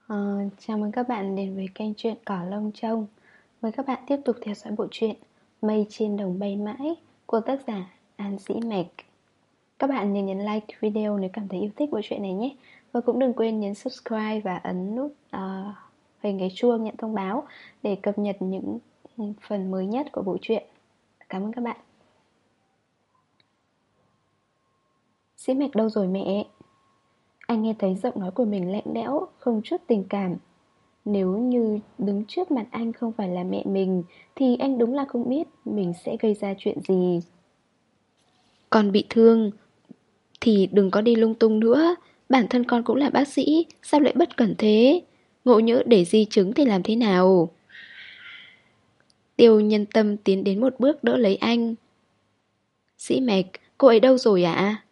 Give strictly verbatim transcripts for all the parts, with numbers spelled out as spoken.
Ờ, Chào mừng các bạn đến với kênh truyện Cỏ Lông Trông. Mời các bạn tiếp tục theo dõi bộ truyện Mây trên đồng bay mãi của tác giả An Dĩ Mạch. Các bạn nhớ nhấn like video nếu cảm thấy yêu thích bộ truyện này nhé. Và cũng đừng quên nhấn subscribe và ấn nút uh, hình cái chuông nhận thông báo để cập nhật những phần mới nhất của bộ truyện. Cảm ơn các bạn. Dĩ Mạch đâu rồi mẹ? Anh nghe thấy giọng nói của mình lạnh lẽo, không chút tình cảm. Nếu như đứng trước mặt anh không phải là mẹ mình thì anh đúng là không biết mình sẽ gây ra chuyện gì. Con bị thương thì đừng có đi lung tung nữa. Bản thân con cũng là bác sĩ, sao lại bất cẩn thế? Ngộ nhỡ để di chứng thì làm thế nào? Tiêu Nhân Tâm tiến đến một bước đỡ lấy anh. Sĩ Mạch, cô ấy đâu rồi ạ?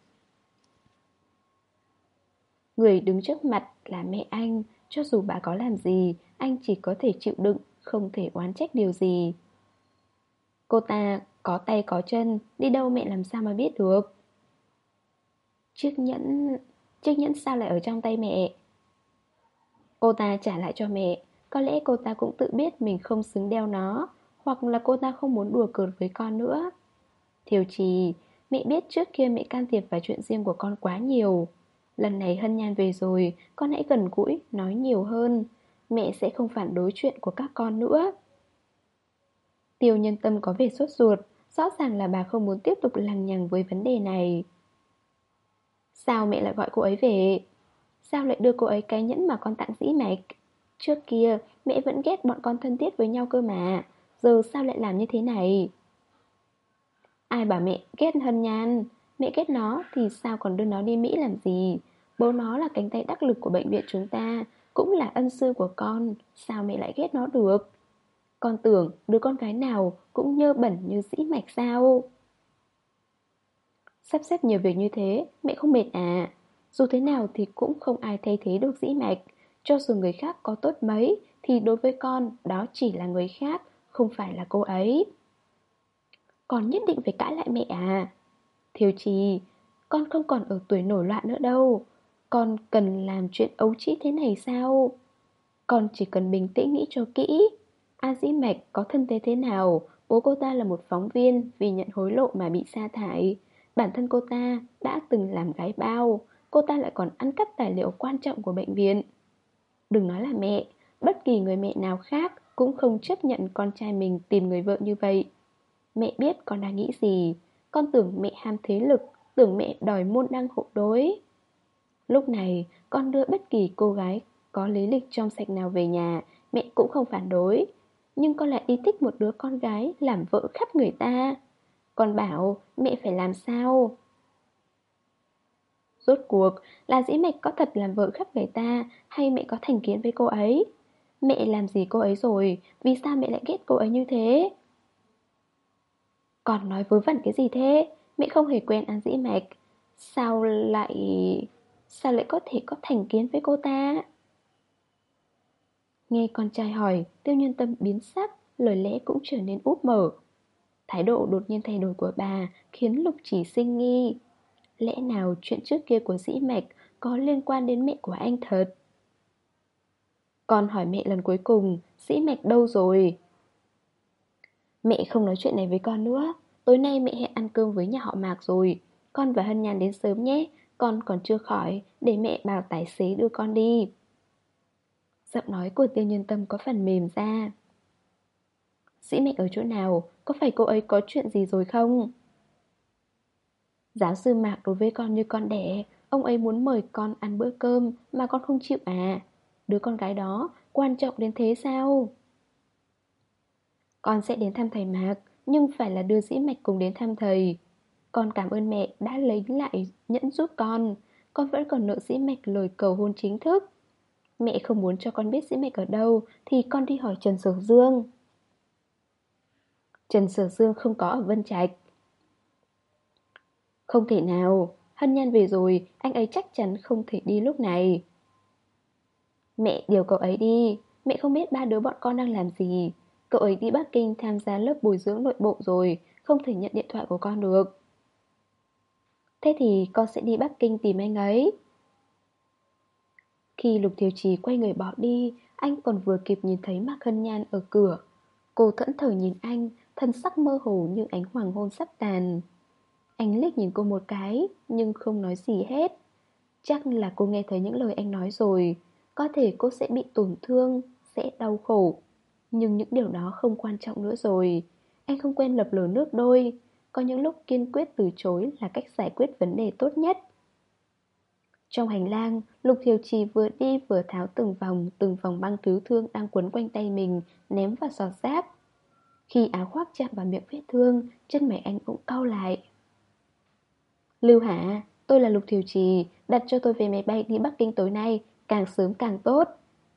Người đứng trước mặt là mẹ anh. Cho dù bà có làm gì, anh chỉ có thể chịu đựng, không thể oán trách điều gì. Cô ta có tay có chân, đi đâu mẹ làm sao mà biết được. Chiếc nhẫn... Chiếc nhẫn sao lại ở trong tay mẹ? Cô ta trả lại cho mẹ. Có lẽ cô ta cũng tự biết mình không xứng đeo nó, hoặc là cô ta không muốn đùa cợt với con nữa. Thiều Trì, mẹ biết trước kia mẹ can thiệp vào chuyện riêng của con quá nhiều. Lần này Hân Nhan về rồi, con hãy gần gũi, nói nhiều hơn. Mẹ sẽ không phản đối chuyện của các con nữa. Tiêu Nhân Tâm có vẻ sốt ruột. Rõ ràng là bà không muốn tiếp tục lằng nhằng với vấn đề này. Sao mẹ lại gọi cô ấy về? Sao lại đưa cô ấy cái nhẫn mà con tặng Dĩ Mạch? Trước kia mẹ vẫn ghét bọn con thân thiết với nhau cơ mà. Giờ sao lại làm như thế này? Ai bảo mẹ ghét Hân Nhan? Mẹ ghét nó thì sao còn đưa nó đi Mỹ làm gì? Bố nó là cánh tay đắc lực của bệnh viện chúng ta, cũng là ân sư của con. Sao mẹ lại ghét nó được? Con tưởng đứa con gái nào cũng nhơ bẩn như Dĩ Mạch sao? Sắp xếp nhiều việc như thế, mẹ không mệt à? Dù thế nào thì cũng không ai thay thế được Dĩ Mạch. Cho dù người khác có tốt mấy, thì đối với con, đó chỉ là người khác, không phải là cô ấy. Con nhất định phải cãi lại mẹ à? Thiều Trì, con không còn ở tuổi nổi loạn nữa đâu. Con cần làm chuyện ấu trĩ thế này sao? Con chỉ cần bình tĩnh nghĩ cho kỹ. A Dĩ Mạch có thân thế thế nào? Bố cô ta là một phóng viên vì nhận hối lộ mà bị sa thải. Bản thân cô ta đã từng làm gái bao. Cô ta lại còn ăn cắp tài liệu quan trọng của bệnh viện. Đừng nói là mẹ, bất kỳ người mẹ nào khác cũng không chấp nhận con trai mình tìm người vợ như vậy. Mẹ biết con đang nghĩ gì. Con tưởng mẹ ham thế lực, tưởng mẹ đòi môn đăng hộ đối. Lúc này, con đưa bất kỳ cô gái có lý lịch trong sạch nào về nhà, mẹ cũng không phản đối. Nhưng con lại đi thích một đứa con gái làm vợ khắp người ta. Con bảo mẹ phải làm sao? Rốt cuộc là Dĩ Mạch có thật làm vợ khắp người ta, hay mẹ có thành kiến với cô ấy? Mẹ làm gì cô ấy rồi? Vì sao mẹ lại ghét cô ấy như thế? Con nói vớ vẩn cái gì thế? Mẹ không hề quen An Dĩ Mạch. Sao lại... Sao lại có thể có thành kiến với cô ta? Nghe con trai hỏi, Tiêu Nhân Tâm biến sắc, lời lẽ cũng trở nên úp mở. Thái độ đột nhiên thay đổi của bà khiến Lục Chỉ sinh nghi. Lẽ nào chuyện trước kia của Dĩ Mạch có liên quan đến mẹ của anh thật? Con hỏi mẹ lần cuối cùng, Dĩ Mạch đâu rồi? Mẹ không nói chuyện này với con nữa. Tối nay mẹ hẹn ăn cơm với nhà họ Mạc rồi. Con và Hân Nhan đến sớm nhé. Con còn chưa khỏi, để mẹ bảo tài xế đưa con đi. Giọng nói của Tiêu Nhân Tâm có phần mềm ra. Dĩ Mạch ở chỗ nào? Có phải cô ấy có chuyện gì rồi không? Giáo sư Mạc đối với con như con đẻ. Ông ấy muốn mời con ăn bữa cơm mà con không chịu à? Đứa con gái đó quan trọng đến thế sao? Con sẽ đến thăm thầy Mạc, nhưng phải là đưa Dĩ Mạch cùng đến thăm thầy. Con cảm ơn mẹ đã lấy lại nhẫn giúp con. Con vẫn còn nợ Dĩ Mạch lời cầu hôn chính thức. Mẹ không muốn cho con biết Dĩ Mạch ở đâu thì con đi hỏi Trần Sở Dương. Trần Sở Dương không có ở Vân Trạch. Không thể nào, Hân Nhan về rồi, anh ấy chắc chắn không thể đi lúc này. Mẹ điều cậu ấy đi. Mẹ không biết ba đứa bọn con đang làm gì. Cậu ấy đi Bắc Kinh tham gia lớp bồi dưỡng nội bộ rồi, không thể nhận điện thoại của con được. Thế thì con sẽ đi Bắc Kinh tìm anh ấy. Khi Lục Thiều Trì quay người bỏ đi, anh còn vừa kịp nhìn thấy Mạc Hân Nhan ở cửa. Cô thẫn thờ nhìn anh, thân sắc mơ hồ như ánh hoàng hôn sắp tàn. Anh liếc nhìn cô một cái, nhưng không nói gì hết. Chắc là cô nghe thấy những lời anh nói rồi. Có thể cô sẽ bị tổn thương, sẽ đau khổ. Nhưng những điều đó không quan trọng nữa rồi. Anh không quen lập lờ nước đôi. Có những lúc kiên quyết từ chối là cách giải quyết vấn đề tốt nhất. Trong hành lang, Lục Thiều Trì vừa đi vừa tháo từng vòng, từng vòng băng cứu thương đang quấn quanh tay mình, ném vào giỏ giáp. Khi áo khoác chạm vào miệng vết thương, chân mày anh cũng cau lại. Lưu Hạ, tôi là Lục Thiều Trì, đặt cho tôi vé máy bay đi Bắc Kinh tối nay, càng sớm càng tốt.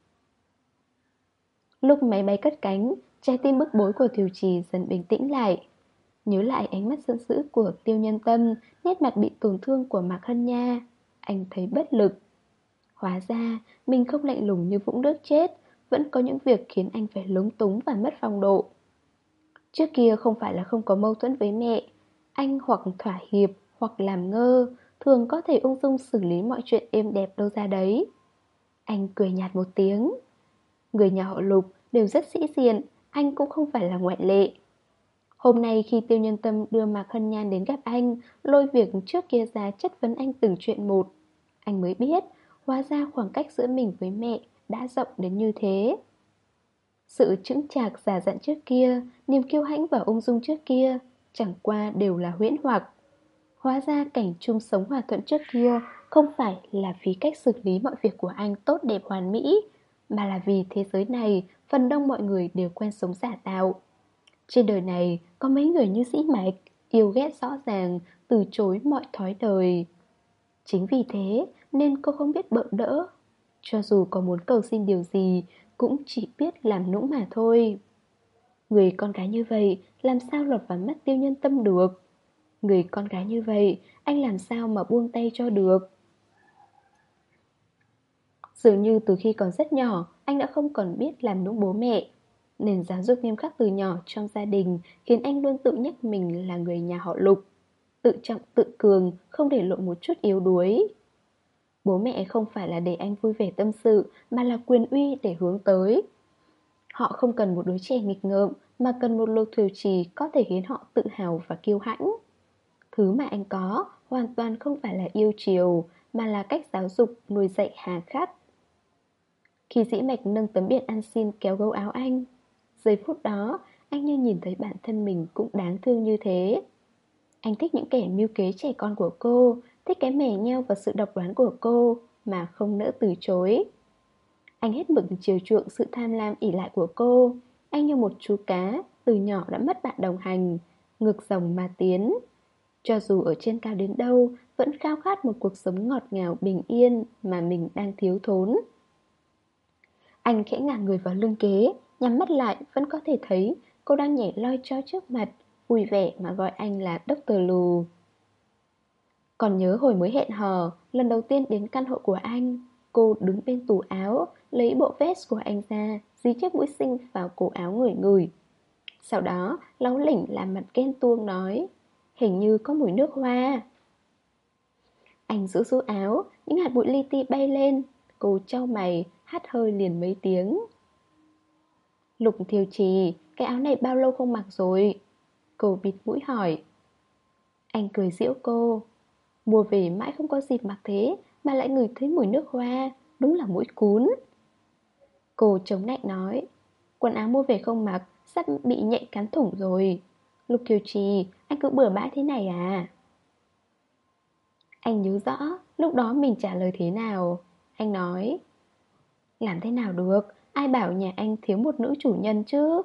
Lúc máy bay cất cánh, trái tim bức bối của Thiều Trì dần bình tĩnh lại. Nhớ lại ánh mắt giận dữ của Tiêu Nhân Tâm, nét mặt bị tổn thương của Mạc Hân Nha, anh thấy bất lực. Hóa ra, mình không lạnh lùng như vũng nước chết, vẫn có những việc khiến anh phải lúng túng và mất phong độ. Trước kia không phải là không có mâu thuẫn với mẹ, anh hoặc thỏa hiệp, hoặc làm ngơ, thường có thể ung dung xử lý mọi chuyện êm đẹp đâu ra đấy. Anh cười nhạt một tiếng. Người nhà họ Lục đều rất sĩ diện, anh cũng không phải là ngoại lệ. Hôm nay khi Tiêu Nhân Tâm đưa Mạc Hân Nhan đến gặp anh, lôi việc trước kia ra chất vấn anh từng chuyện một, anh mới biết, hóa ra khoảng cách giữa mình với mẹ đã rộng đến như thế. Sự chững chạc giả dặn trước kia, niềm kiêu hãnh và ung dung trước kia, chẳng qua đều là huyễn hoặc. Hóa ra cảnh chung sống hòa thuận trước kia không phải là vì cách xử lý mọi việc của anh tốt đẹp hoàn mỹ, mà là vì thế giới này phần đông mọi người đều quen sống giả tạo. Trên đời này có mấy người như Dĩ Mạch, yêu ghét rõ ràng, từ chối mọi thói đời. Chính vì thế nên cô không biết bợ đỡ. Cho dù có muốn cầu xin điều gì, cũng chỉ biết làm nũng mà thôi. Người con gái như vậy làm sao lọt vào mắt Tiêu Nhân Tâm được? Người con gái như vậy, anh làm sao mà buông tay cho được? Dường như từ khi còn rất nhỏ, anh đã không còn biết làm nũng bố mẹ. Nền giáo dục nghiêm khắc từ nhỏ trong gia đình khiến anh luôn tự nhắc mình là người nhà họ Lục. Tự trọng tự cường, không để lộ một chút yếu đuối. Bố mẹ không phải là để anh vui vẻ tâm sự, mà là quyền uy để hướng tới. Họ không cần một đứa trẻ nghịch ngợm, mà cần một Lục Thiều Trì có thể khiến họ tự hào và kiêu hãnh. Thứ mà anh có hoàn toàn không phải là yêu chiều, mà là cách giáo dục nuôi dạy hà khắc. Khi Dĩ Mạch nâng tấm biển ăn xin kéo gấu áo anh, giây phút đó anh như nhìn thấy bản thân mình cũng đáng thương như thế. Anh thích những kẻ mưu kế trẻ con của cô, thích cái mẻ nheo và sự độc đoán của cô, mà không nỡ từ chối. Anh hết mực chiều chuộng sự tham lam ỷ lại của cô. Anh như một chú cá, từ nhỏ đã mất bạn đồng hành, ngược dòng mà tiến. Cho dù ở trên cao đến đâu, vẫn khao khát một cuộc sống ngọt ngào bình yên mà mình đang thiếu thốn. Anh khẽ ngả người vào lưng ghế, nhắm mắt lại vẫn có thể thấy cô đang nhảy loi choi trước mặt, vui vẻ mà gọi anh là Doctor Lù. Còn nhớ hồi mới hẹn hò, lần đầu tiên đến căn hộ của anh, cô đứng bên tủ áo, lấy bộ vest của anh ra, dí chiếc mũi xinh vào cổ áo ngửi ngửi. Sau đó, láu lỉnh làm mặt ghen tuông nói, hình như có mùi nước hoa. Anh rũ rũ áo, những hạt bụi li ti bay lên, cô chau mày, hắt hơi liền mấy tiếng. Lục Thiều Trì, cái áo này bao lâu không mặc rồi? Cô bịt mũi hỏi. Anh cười giễu cô. Mùa về mãi không có dịp mặc thế, mà lại ngửi thấy mùi nước hoa, đúng là mũi cún. Cô chống nạnh nói, quần áo mua về không mặc, sắp bị nhện cắn thủng rồi. Lục Thiều Trì, anh cứ bừa bãi thế này à? Anh nhớ rõ, lúc đó mình trả lời thế nào. Anh nói, làm thế nào được, ai bảo nhà anh thiếu một nữ chủ nhân chứ?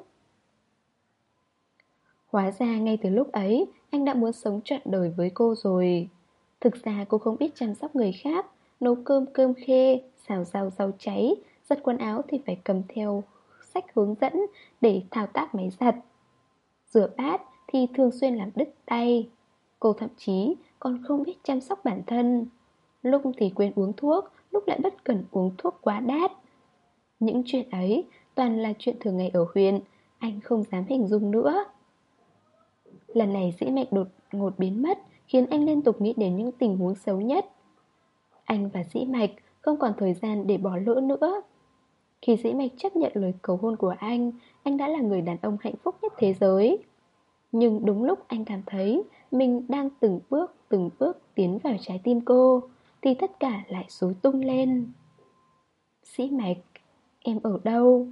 Hóa ra ngay từ lúc ấy, anh đã muốn sống trọn đời với cô rồi. Thực ra cô không biết chăm sóc người khác, nấu cơm cơm khê, xào rau rau cháy, giặt quần áo thì phải cầm theo sách hướng dẫn để thao tác máy giặt. Rửa bát thì thường xuyên làm đứt tay. Cô thậm chí còn không biết chăm sóc bản thân. Lúc thì quên uống thuốc, lúc lại bất cần uống thuốc quá đát. Những chuyện ấy toàn là chuyện thường ngày ở huyện, anh không dám hình dung nữa. Lần này Dĩ Mạch đột ngột biến mất, khiến anh liên tục nghĩ đến những tình huống xấu nhất. Anh và Dĩ Mạch không còn thời gian để bỏ lỡ nữa. Khi Dĩ Mạch chấp nhận lời cầu hôn của anh, anh đã là người đàn ông hạnh phúc nhất thế giới. Nhưng đúng lúc anh cảm thấy mình đang từng bước, từng bước tiến vào trái tim cô, thì tất cả lại rối tung lên. Dĩ Mạch, em ở đâu?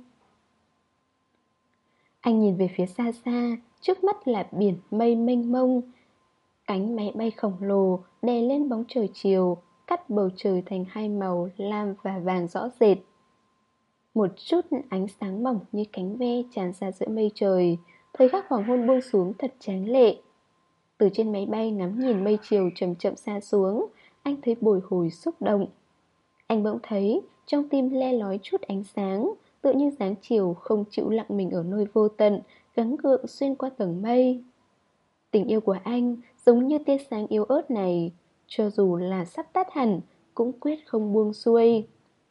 Anh nhìn về phía xa xa, trước mắt là biển mây mênh mông. Cánh máy bay khổng lồ đè lên bóng trời chiều, cắt bầu trời thành hai màu lam và vàng rõ rệt. Một chút ánh sáng mỏng như cánh ve tràn ra giữa mây trời. Thời khắc hoàng hôn buông xuống thật tráng lệ. Từ trên máy bay ngắm nhìn mây chiều chậm chậm xa xuống, anh thấy bồi hồi xúc động. Anh bỗng thấy trong tim le lói chút ánh sáng, tự như dáng chiều không chịu lặng mình ở nơi vô tận, gắng gượng xuyên qua tầng mây. Tình yêu của anh giống như tia sáng yếu ớt này, cho dù là sắp tắt hẳn, cũng quyết không buông xuôi.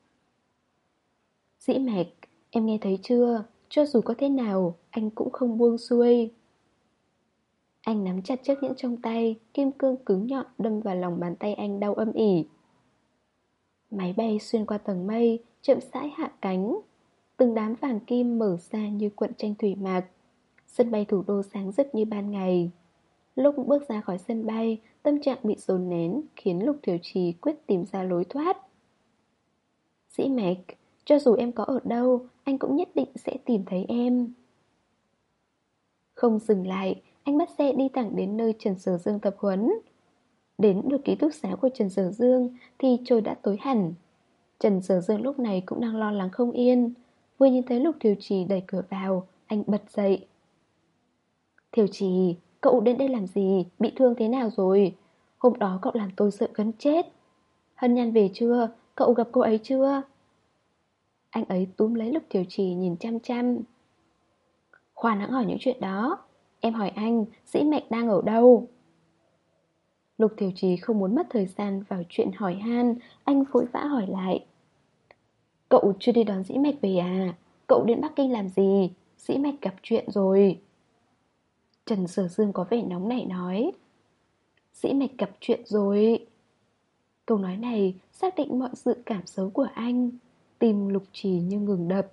Dĩ Mạch, em nghe thấy chưa? Cho dù có thế nào, anh cũng không buông xuôi. Anh nắm chặt chiếc nhẫn trong tay, kim cương cứng nhọn đâm vào lòng bàn tay anh đau âm ỉ. Máy bay xuyên qua tầng mây, chậm rãi hạ cánh. Từng đám vàng kim mở ra như cuộn tranh thủy mặc. Sân bay thủ đô sáng rực như ban ngày. Lúc bước ra khỏi sân bay, tâm trạng bị dồn nén khiến Lục Thiểu Trì quyết tìm ra lối thoát. Dĩ Mạch, cho dù em có ở đâu, anh cũng nhất định sẽ tìm thấy em. Không dừng lại, anh bắt xe đi thẳng đến nơi Trần Sở Dương tập huấn. Đến được ký túc xá của Trần Sở Dương thì trời đã tối hẳn. Trần Sở Dương lúc này cũng đang lo lắng không yên. Vừa nhìn thấy Lục Thiểu Trì đẩy cửa vào, anh bật dậy. Thiểu Trì, cậu đến đây làm gì? Bị thương thế nào rồi? Hôm đó cậu làm tôi sợ gần chết. Hân Nhan về chưa? Cậu gặp cô ấy chưa? Anh ấy túm lấy Lục Thiểu Trì nhìn chăm chăm. Khoan hãng hỏi những chuyện đó. Em hỏi anh, Dĩ Mạch đang ở đâu? Lục Thiểu Trì không muốn mất thời gian vào chuyện hỏi han. Anh vội vã hỏi lại. Cậu chưa đi đón Dĩ Mạch về à? Cậu đến Bắc Kinh làm gì? Dĩ Mạch gặp chuyện rồi. Trần Sở Dương có vẻ nóng nảy nói. Dĩ Mạch gặp chuyện rồi. Câu nói này xác định mọi dự cảm xấu của anh. Tim Lục Trì như ngừng đập.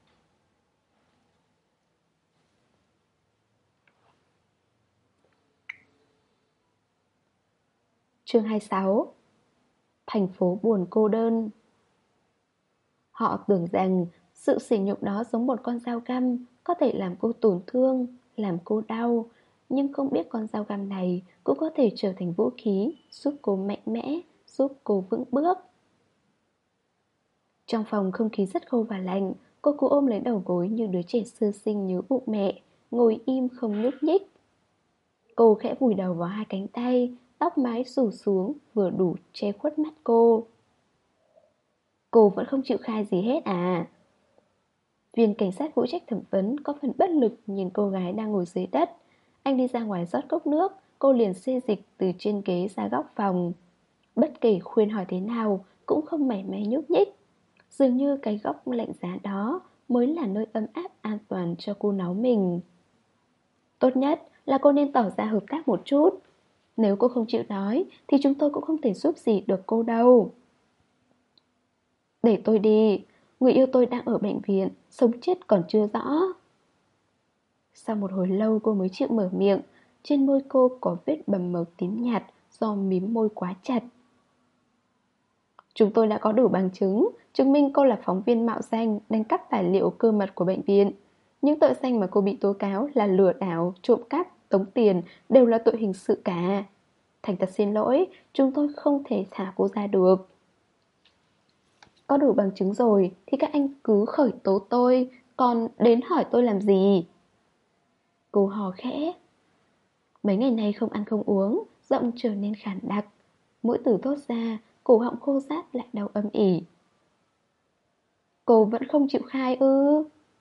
Chương hai mươi sáu. Thành phố buồn cô đơn. Họ tưởng rằng sự sỉ nhục đó giống một con dao găm, có thể làm cô tổn thương, làm cô đau. Nhưng không biết con dao găm này cũng có thể trở thành vũ khí, giúp cô mạnh mẽ, giúp cô vững bước. Trong phòng không khí rất khô và lạnh, cô cứ ôm lấy đầu gối như đứa trẻ sơ sinh nhớ bụng mẹ, ngồi im không nhúc nhích. Cô khẽ vùi đầu vào hai cánh tay, tóc mái rủ xuống vừa đủ che khuất mắt cô. Cô vẫn không chịu khai gì hết à? Viên cảnh sát phụ trách thẩm vấn có phần bất lực nhìn cô gái đang ngồi dưới đất. Anh đi ra ngoài rót cốc nước, cô liền xê dịch từ trên ghế ra góc phòng. Bất kể khuyên hỏi thế nào cũng không mảy may nhúc nhích. Dường như cái góc lạnh giá đó mới là nơi ấm áp an toàn cho cô náu mình. Tốt nhất là cô nên tỏ ra hợp tác một chút. Nếu cô không chịu nói thì chúng tôi cũng không thể giúp gì được cô đâu. Để tôi đi, người yêu tôi đang ở bệnh viện, sống chết còn chưa rõ. Sau một hồi lâu cô mới chịu mở miệng. Trên môi cô có vết bầm màu tím nhạt do mím môi quá chặt. Chúng tôi đã có đủ bằng chứng chứng minh cô là phóng viên mạo danh đánh cắp tài liệu cơ mật của bệnh viện. Những tội danh mà cô bị tố cáo là lừa đảo, trộm cắp, tống tiền đều là tội hình sự cả. Thành thật xin lỗi, chúng tôi không thể thả cô ra được. Có đủ bằng chứng rồi thì các anh cứ khởi tố tôi, còn đến hỏi tôi làm gì? Cô hò khẽ. Mấy ngày nay không ăn không uống, giọng trở nên khản đặc. Mỗi từ thốt ra, cổ họng khô rát lại đau âm ỉ. Cô vẫn không chịu khai ư?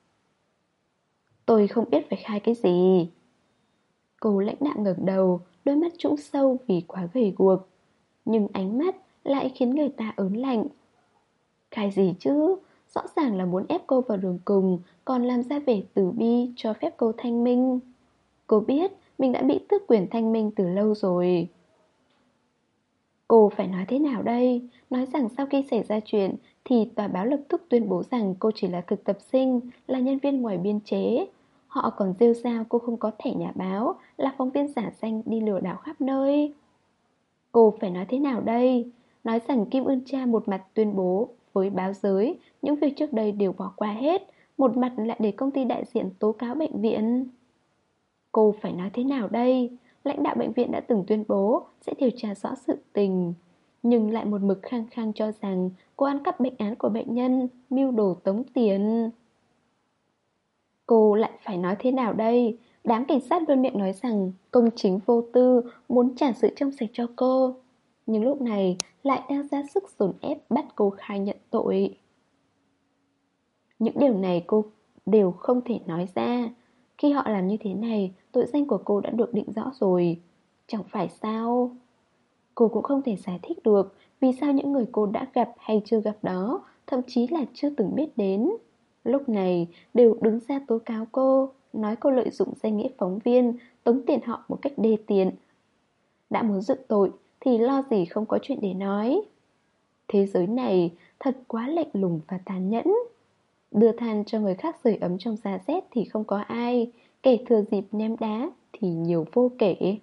Tôi không biết phải khai cái gì. Cô lãnh đạm ngẩng đầu, đôi mắt trũng sâu vì quá gầy guộc. Nhưng ánh mắt lại khiến người ta ớn lạnh. Khai gì chứ? Rõ ràng là muốn ép cô vào đường cùng, còn làm ra vẻ từ bi cho phép cô thanh minh. Cô biết mình đã bị tước quyền thanh minh từ lâu rồi. Cô phải nói thế nào đây? Nói rằng sau khi xảy ra chuyện thì tòa báo lập tức tuyên bố rằng cô chỉ là thực tập sinh, là nhân viên ngoài biên chế. Họ còn rêu rao cô không có thẻ nhà báo, là phóng viên giả danh đi lừa đảo khắp nơi. Cô phải nói thế nào đây? Nói rằng Kim Ưn Cha một mặt tuyên bố với báo giới những việc trước đây đều bỏ qua hết, một mặt lại để công ty đại diện tố cáo bệnh viện. Cô phải nói thế nào đây? Lãnh đạo bệnh viện đã từng tuyên bố sẽ điều tra rõ sự tình, nhưng lại một mực khăng khăng cho rằng cô ăn cắp bệnh án của bệnh nhân, mưu đồ tống tiền. Cô lại phải nói thế nào đây? Đám cảnh sát luôn miệng nói rằng công chính vô tư, muốn trả sự trong sạch cho cô, nhưng lúc này lại đang ra sức dồn ép bắt cô khai nhận tội. Những điều này cô đều không thể nói ra. Khi họ làm như thế này, tội danh của cô đã được định rõ rồi. Chẳng phải sao? Cô cũng không thể giải thích được vì sao những người cô đã gặp hay chưa gặp đó, thậm chí là chưa từng biết đến, lúc này đều đứng ra tố cáo cô, nói cô lợi dụng danh nghĩa phóng viên, tống tiền họ một cách đê tiện. Đã muốn dự tội thì lo gì không có chuyện để nói. Thế giới này thật quá lạnh lùng và tàn nhẫn. Đưa than cho người khác sưởi ấm trong giá rét thì không có ai, kẻ thừa dịp ném đá thì nhiều vô kể.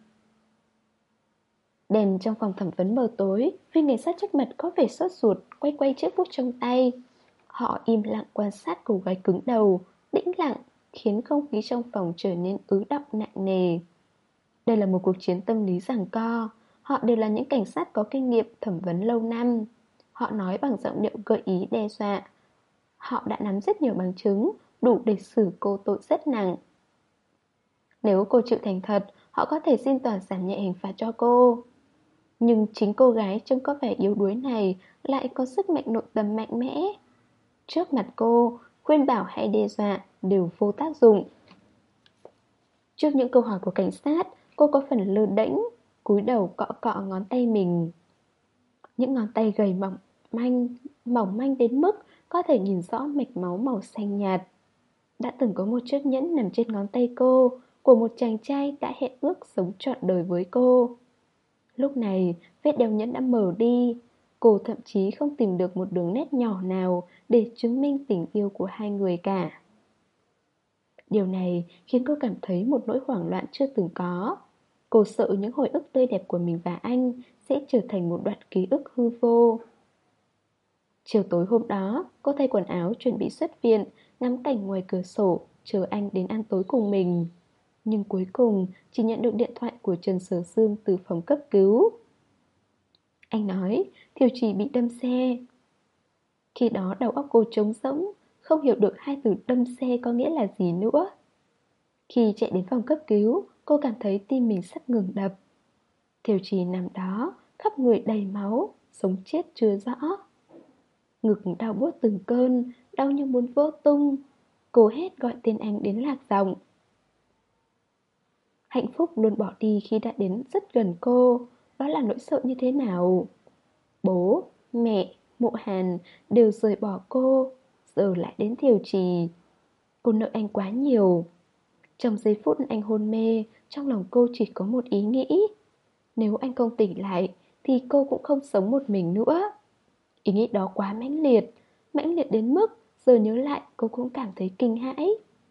Đèn trong phòng thẩm vấn mờ tối, viên cảnh sát trước mặt có vẻ sốt ruột, quay quay chiếc bút trong tay. Họ im lặng quan sát cô gái cứng đầu, tĩnh lặng, khiến không khí trong phòng trở nên ứ đọng nặng nề. Đây là một cuộc chiến tâm lý giằng co. Họ đều là những cảnh sát có kinh nghiệm thẩm vấn lâu năm. Họ nói bằng giọng điệu gợi ý đe dọa. Họ đã nắm rất nhiều bằng chứng, đủ để xử cô tội rất nặng. Nếu cô chịu thành thật, họ có thể xin tòa giảm nhẹ hình phạt cho cô. Nhưng chính cô gái trông có vẻ yếu đuối này lại có sức mạnh nội tâm mạnh mẽ. Trước mặt cô, khuyên bảo hay đe dọa đều vô tác dụng. Trước những câu hỏi của cảnh sát, cô có phần lơ đễnh, cúi đầu cọ cọ ngón tay mình. Những ngón tay gầy mỏng manh, mỏng manh đến mức có thể nhìn rõ mạch máu màu xanh nhạt. Đã từng có một chiếc nhẫn nằm trên ngón tay cô, của một chàng trai đã hẹn ước sống trọn đời với cô. Lúc này, vết đeo nhẫn đã mờ đi. Cô thậm chí không tìm được một đường nét nhỏ nào để chứng minh tình yêu của hai người cả. Điều này khiến cô cảm thấy một nỗi hoảng loạn chưa từng có. Cô sợ những hồi ức tươi đẹp của mình và anh sẽ trở thành một đoạn ký ức hư vô. Chiều tối hôm đó, cô thay quần áo chuẩn bị xuất viện, ngắm cảnh ngoài cửa sổ, chờ anh đến ăn tối cùng mình. Nhưng cuối cùng chỉ nhận được điện thoại của Trần Sở Dương từ phòng cấp cứu. Anh nói Thiều Trì bị đâm xe. Khi đó đầu óc cô trống rỗng, không hiểu được hai từ đâm xe có nghĩa là gì nữa. Khi chạy đến phòng cấp cứu, cô cảm thấy tim mình sắp ngừng đập. Thiều Trì nằm đó, khắp người đầy máu, sống chết chưa rõ. Ngực đau buốt từng cơn, đau như muốn vỡ tung. Cô hét gọi tên anh đến lạc giọng. Hạnh phúc luôn bỏ đi khi đã đến rất gần cô. Đó là nỗi sợ như thế nào? Bố, mẹ, Mộ Hàn đều rời bỏ cô, giờ lại đến Thiều Trì. Cô nợ anh quá nhiều. Trong giây phút anh hôn mê, trong lòng cô chỉ có một ý nghĩ. Nếu anh không tỉnh lại thì cô cũng không sống một mình nữa. Ý nghĩ đó quá mãnh liệt, mãnh liệt đến mức giờ nhớ lại cô cũng cảm thấy kinh hãi.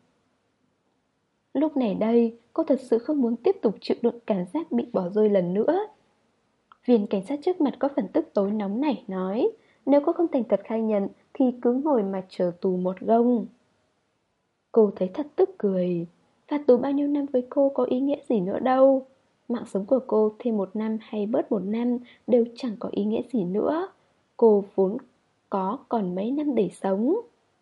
Lúc này đây, cô thật sự không muốn tiếp tục chịu đựng cảm giác bị bỏ rơi lần nữa. Viên cảnh sát trước mặt có phần tức tối nóng nảy nói, nếu cô không thành thật khai nhận thì cứ ngồi mà chờ tù một gông. Cô thấy thật tức cười. Phạt tù bao nhiêu năm với cô có ý nghĩa gì nữa đâu. Mạng sống của cô thêm một năm hay bớt một năm đều chẳng có ý nghĩa gì nữa. Cô vốn có còn mấy năm để sống.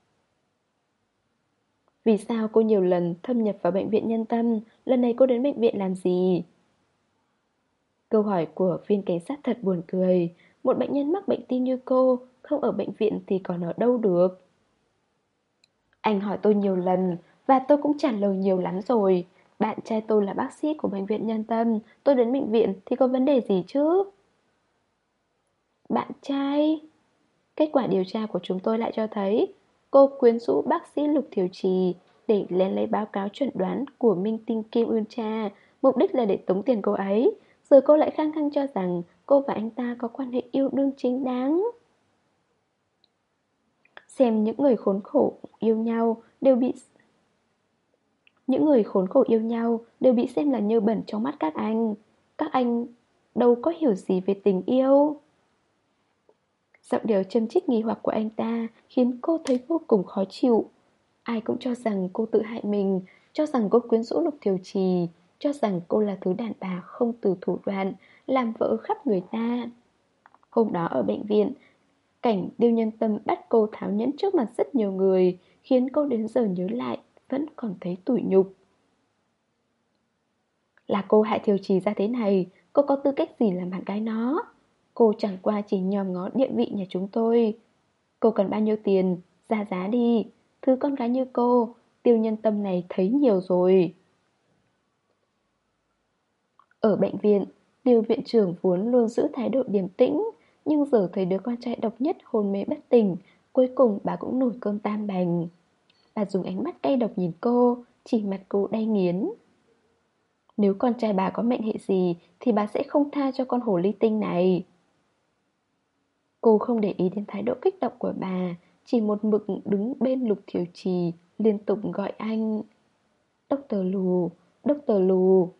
Vì sao cô nhiều lần thâm nhập vào bệnh viện Nhân Tâm, lần này cô đến bệnh viện làm gì? Câu hỏi của viên cảnh sát thật buồn cười. Một bệnh nhân mắc bệnh tim như cô, không ở bệnh viện thì còn ở đâu được? Anh hỏi tôi nhiều lần, và tôi cũng trả lời nhiều lắm rồi. Bạn trai tôi là bác sĩ của bệnh viện Nhân Tâm, tôi đến bệnh viện thì có vấn đề gì chứ? Bạn trai? Kết quả điều tra của chúng tôi lại cho thấy cô quyến rũ bác sĩ Lục Thiều Trì để lén lấy báo cáo chẩn đoán của minh tinh Kim Ưn Cha, mục đích là để tống tiền cô ấy. Giờ cô lại khăng khăng cho rằng cô và anh ta có quan hệ yêu đương chính đáng. Xem những người khốn khổ yêu nhau đều bị Những người khốn khổ yêu nhau đều bị xem là nhơ bẩn trong mắt các anh. Các anh đâu có hiểu gì về tình yêu. Giọng điệu châm chích nghi hoặc của anh ta khiến cô thấy vô cùng khó chịu. Ai cũng cho rằng cô tự hại mình, cho rằng cô quyến rũ Lục Thiều Trì, cho rằng cô là thứ đàn bà không từ thủ đoạn, làm vỡ khắp người ta. Hôm đó ở bệnh viện, cảnh Điêu Nhân Tâm bắt cô tháo nhẫn trước mặt rất nhiều người, khiến cô đến giờ nhớ lại vẫn còn thấy tủi nhục. Là cô hại Thiều Trì ra thế này, cô có tư cách gì làm bạn gái nó? Cô chẳng qua chỉ nhòm ngó địa vị nhà chúng tôi. Cô cần bao nhiêu tiền? Ra giá đi. Thứ con gái như cô, Tiêu Nhân Tâm này thấy nhiều rồi. Ở bệnh viện, Tiêu viện trưởng vốn luôn giữ thái độ điềm tĩnh, nhưng giờ thấy đứa con trai độc nhất hôn mê bất tỉnh, cuối cùng bà cũng nổi cơn tam bành. Bà dùng ánh mắt cay độc nhìn cô, chỉ mặt cô đay nghiến. Nếu con trai bà có mệnh hệ gì thì bà sẽ không tha cho con hồ ly tinh này. Cô không để ý đến thái độ kích động của bà, chỉ một mực đứng bên Lục Thiều Trì, liên tục gọi anh Doctor Lù, Doctor Lù.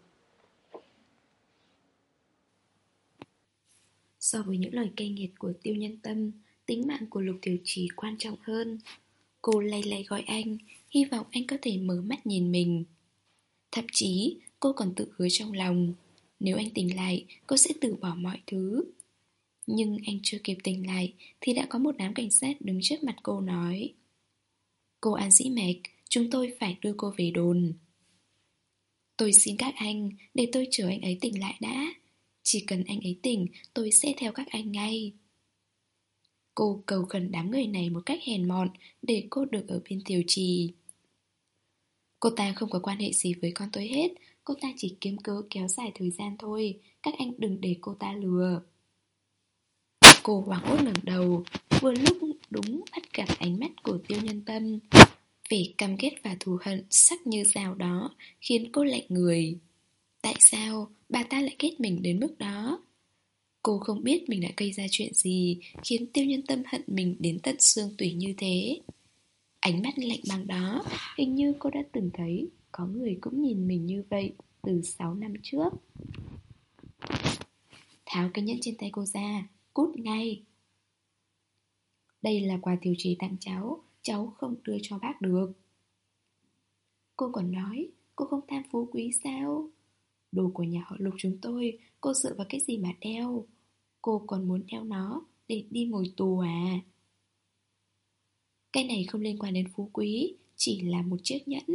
So với những lời cay nghiệt của Tiêu Nhân Tâm, tính mạng của Lục Thiều Trì quan trọng hơn. Cô lay lay gọi anh, hy vọng anh có thể mở mắt nhìn mình. Thậm chí cô còn tự hứa trong lòng, nếu anh tỉnh lại, cô sẽ từ bỏ mọi thứ. Nhưng anh chưa kịp tỉnh lại thì đã có một đám cảnh sát đứng trước mặt cô nói: Cô An Dĩ Mạch, chúng tôi phải đưa cô về đồn. Tôi xin các anh, để tôi chờ anh ấy tỉnh lại đã. Chỉ cần anh ấy tỉnh, tôi sẽ theo các anh ngay. Cô cầu khẩn đám người này một cách hèn mọn để cô được ở bên Thiều Trì. Cô ta không có quan hệ gì với con tôi hết, cô ta chỉ kiếm cớ kéo dài thời gian thôi. Các anh đừng để cô ta lừa. Cô hoảng hốt ngẩng đầu, vừa lúc đúng bắt gặp ánh mắt của Tiêu Nhân Tâm. Vẻ căm ghét và thù hận sắc như dao đó khiến cô lạnh người. Tại sao bà ta lại ghét mình đến mức đó? Cô không biết mình đã gây ra chuyện gì khiến Tiêu Nhân Tâm hận mình đến tận xương tủy như thế. Ánh mắt lạnh băng đó, hình như cô đã từng thấy có người cũng nhìn mình như vậy từ sáu năm trước. Tháo cái nhẫn trên tay cô ra, cút ngay. Đây là quà Thiều Trì tặng cháu, cháu không đưa cho bác được. Cô còn nói, cô không tham phú quý sao? Đồ của nhà họ Lục chúng tôi, cô dựa vào cái gì mà đeo? Cô còn muốn đeo nó để đi ngồi tù à? Cái này không liên quan đến phú quý, chỉ là một chiếc nhẫn.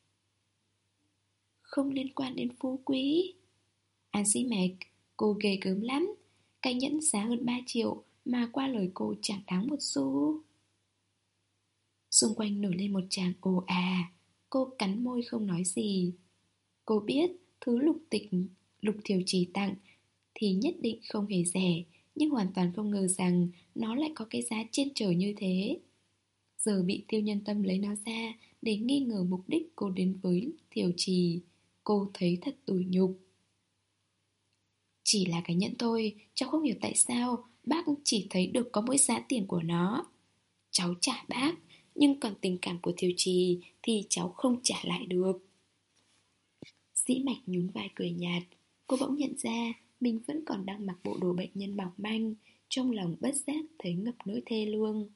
Không liên quan đến phú quý. An Sĩ Mạch, cô ghê gớm lắm. Cái nhẫn giá hơn ba triệu mà qua lời cô chẳng đáng một xu. Xung quanh nổi lên một tràng ồ à. Cô cắn môi không nói gì. Cô biết thứ lục tịch Lục Thiều Trì tặng thì nhất định không hề rẻ, nhưng hoàn toàn không ngờ rằng nó lại có cái giá trên trời như thế. Giờ bị Tiêu Nhân Tâm lấy nó ra để nghi ngờ mục đích cô đến với Thiều Trì. Cô thấy thật tủi nhục. Chỉ là cái nhẫn thôi, cháu không hiểu tại sao bác chỉ thấy được có mỗi giá tiền của nó. Cháu trả bác, nhưng còn tình cảm của Thiều Trì thì cháu không trả lại được. Dĩ Mạch nhún vai cười nhạt. Cô bỗng nhận ra mình vẫn còn đang mặc bộ đồ bệnh nhân mỏng manh, trong lòng bất giác thấy ngập nỗi thê lương.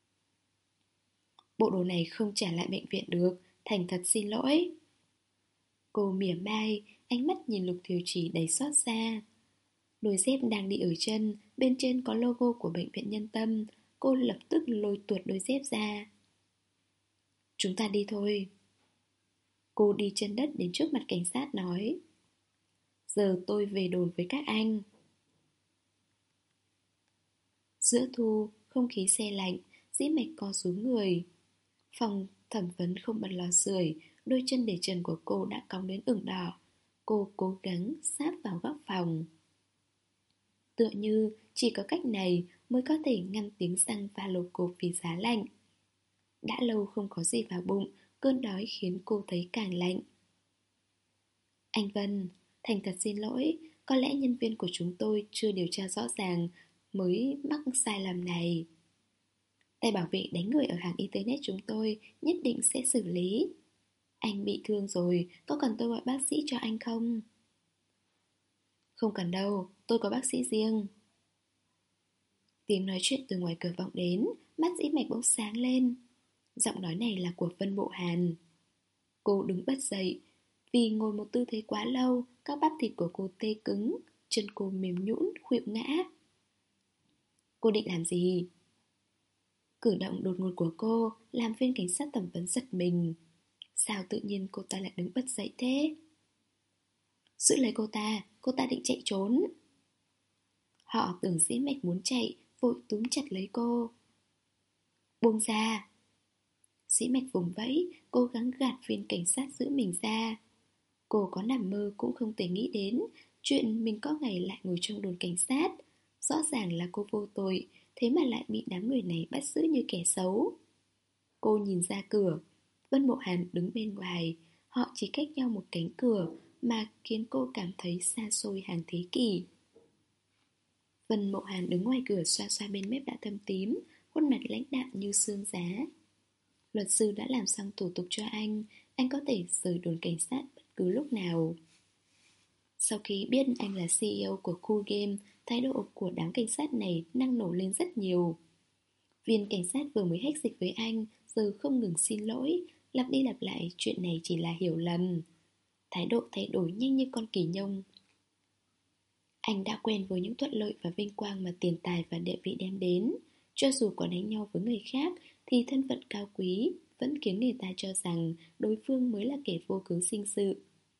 Bộ đồ này không trả lại bệnh viện được, thành thật xin lỗi. Cô mỉa mai, ánh mắt nhìn Lục Thiều Trì đầy xót xa. Đôi dép đang đi ở chân, bên trên có logo của bệnh viện Nhân Tâm. Cô lập tức lôi tuột đôi dép ra. Chúng ta đi thôi. Cô đi chân đất đến trước mặt cảnh sát nói: Giờ tôi về đồn với các anh. Giữa thu, không khí se lạnh, Dĩ Mạch co xuống người. Phòng thẩm vấn không bật lò sưởi, đôi chân để trần của cô đã cong đến ửng đỏ. Cô cố gắng sáp vào góc phòng. Tựa như chỉ có cách này mới có thể ngăn tiếng răng và lột cộp vì giá lạnh. Đã lâu không có gì vào bụng, cơn đói khiến cô thấy càng lạnh. Anh Vân, thành thật xin lỗi, có lẽ nhân viên của chúng tôi chưa điều tra rõ ràng mới mắc sai lầm này. Tay bảo vệ đánh người ở hàng internet chúng tôi nhất định sẽ xử lý. Anh bị thương rồi, có cần tôi gọi bác sĩ cho anh không? Không cần đâu, tôi có bác sĩ riêng. Tiếng nói chuyện từ ngoài cửa vọng đến, mắt Dĩ Mạch bỗng sáng lên. Giọng nói này là của Vân Mộ Hàn. Cô đứng bật dậy. Vì ngồi một tư thế quá lâu, các bắp thịt của cô tê cứng, chân cô mềm nhũn, khuỵu ngã. Cô định làm gì? Cử động đột ngột của cô làm viên cảnh sát thẩm vấn giật mình. Sao tự nhiên cô ta lại đứng bật dậy thế? Giữ lấy cô ta, cô ta định chạy trốn. Họ tưởng Dĩ Mạch muốn chạy, vội túm chặt lấy cô. Buông ra. Dĩ Mạch vùng vẫy, cố gắng gạt viên cảnh sát giữ mình ra. Cô có nằm mơ cũng không thể nghĩ đến chuyện mình có ngày lại ngồi trong đồn cảnh sát. Rõ ràng là cô vô tội, thế mà lại bị đám người này bắt giữ như kẻ xấu. Cô nhìn ra cửa, Vân Mộ Hàn đứng bên ngoài. Họ chỉ cách nhau một cánh cửa mà khiến cô cảm thấy xa xôi hàng thế kỷ. Vân Mộ Hàn đứng ngoài cửa xoa xoa bên mép đã thâm tím, khuôn mặt lãnh đạm như xương giá. Luật sư đã làm xong thủ tục cho anh, anh có thể rời đồn cảnh sát bất cứ lúc nào. Sau khi biết anh là xê e ô của Cool Game, thái độ của đám cảnh sát này năng nổ lên rất nhiều. Viên cảnh sát vừa mới hách dịch với anh, giờ không ngừng xin lỗi, lặp đi lặp lại chuyện này chỉ là hiểu lầm. Thái độ thay đổi nhanh như con kỳ nhông. Anh đã quen với những thuận lợi và vinh quang mà tiền tài và địa vị đem đến. Cho dù có đánh nhau với người khác thì thân phận cao quý vẫn khiến người ta cho rằng đối phương mới là kẻ vô cớ sinh sự.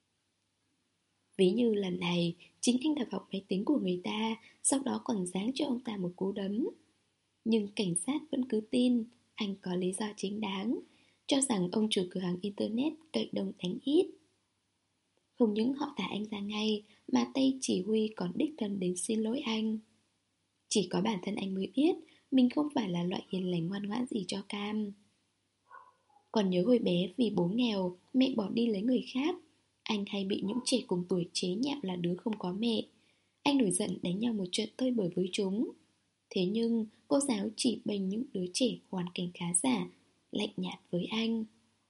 Ví như lần này, chính anh đập hỏng máy tính của người ta, sau đó còn giáng cho ông ta một cú đấm. Nhưng cảnh sát vẫn cứ tin anh có lý do chính đáng, cho rằng ông chủ cửa hàng internet cậy đông đánh ít. Không những họ thả anh ra ngay, mà tay chỉ huy còn đích thân đến xin lỗi anh. Chỉ có bản thân anh mới biết mình không phải là loại hiền lành ngoan ngoãn gì cho cam. Còn nhớ hồi bé vì bố nghèo, mẹ bỏ đi lấy người khác, anh hay bị những trẻ cùng tuổi chế nhạo là đứa không có mẹ. Anh nổi giận đánh nhau một trận tơi bời với chúng. Thế nhưng cô giáo chỉ bênh những đứa trẻ hoàn cảnh khá giả, lạnh nhạt với anh.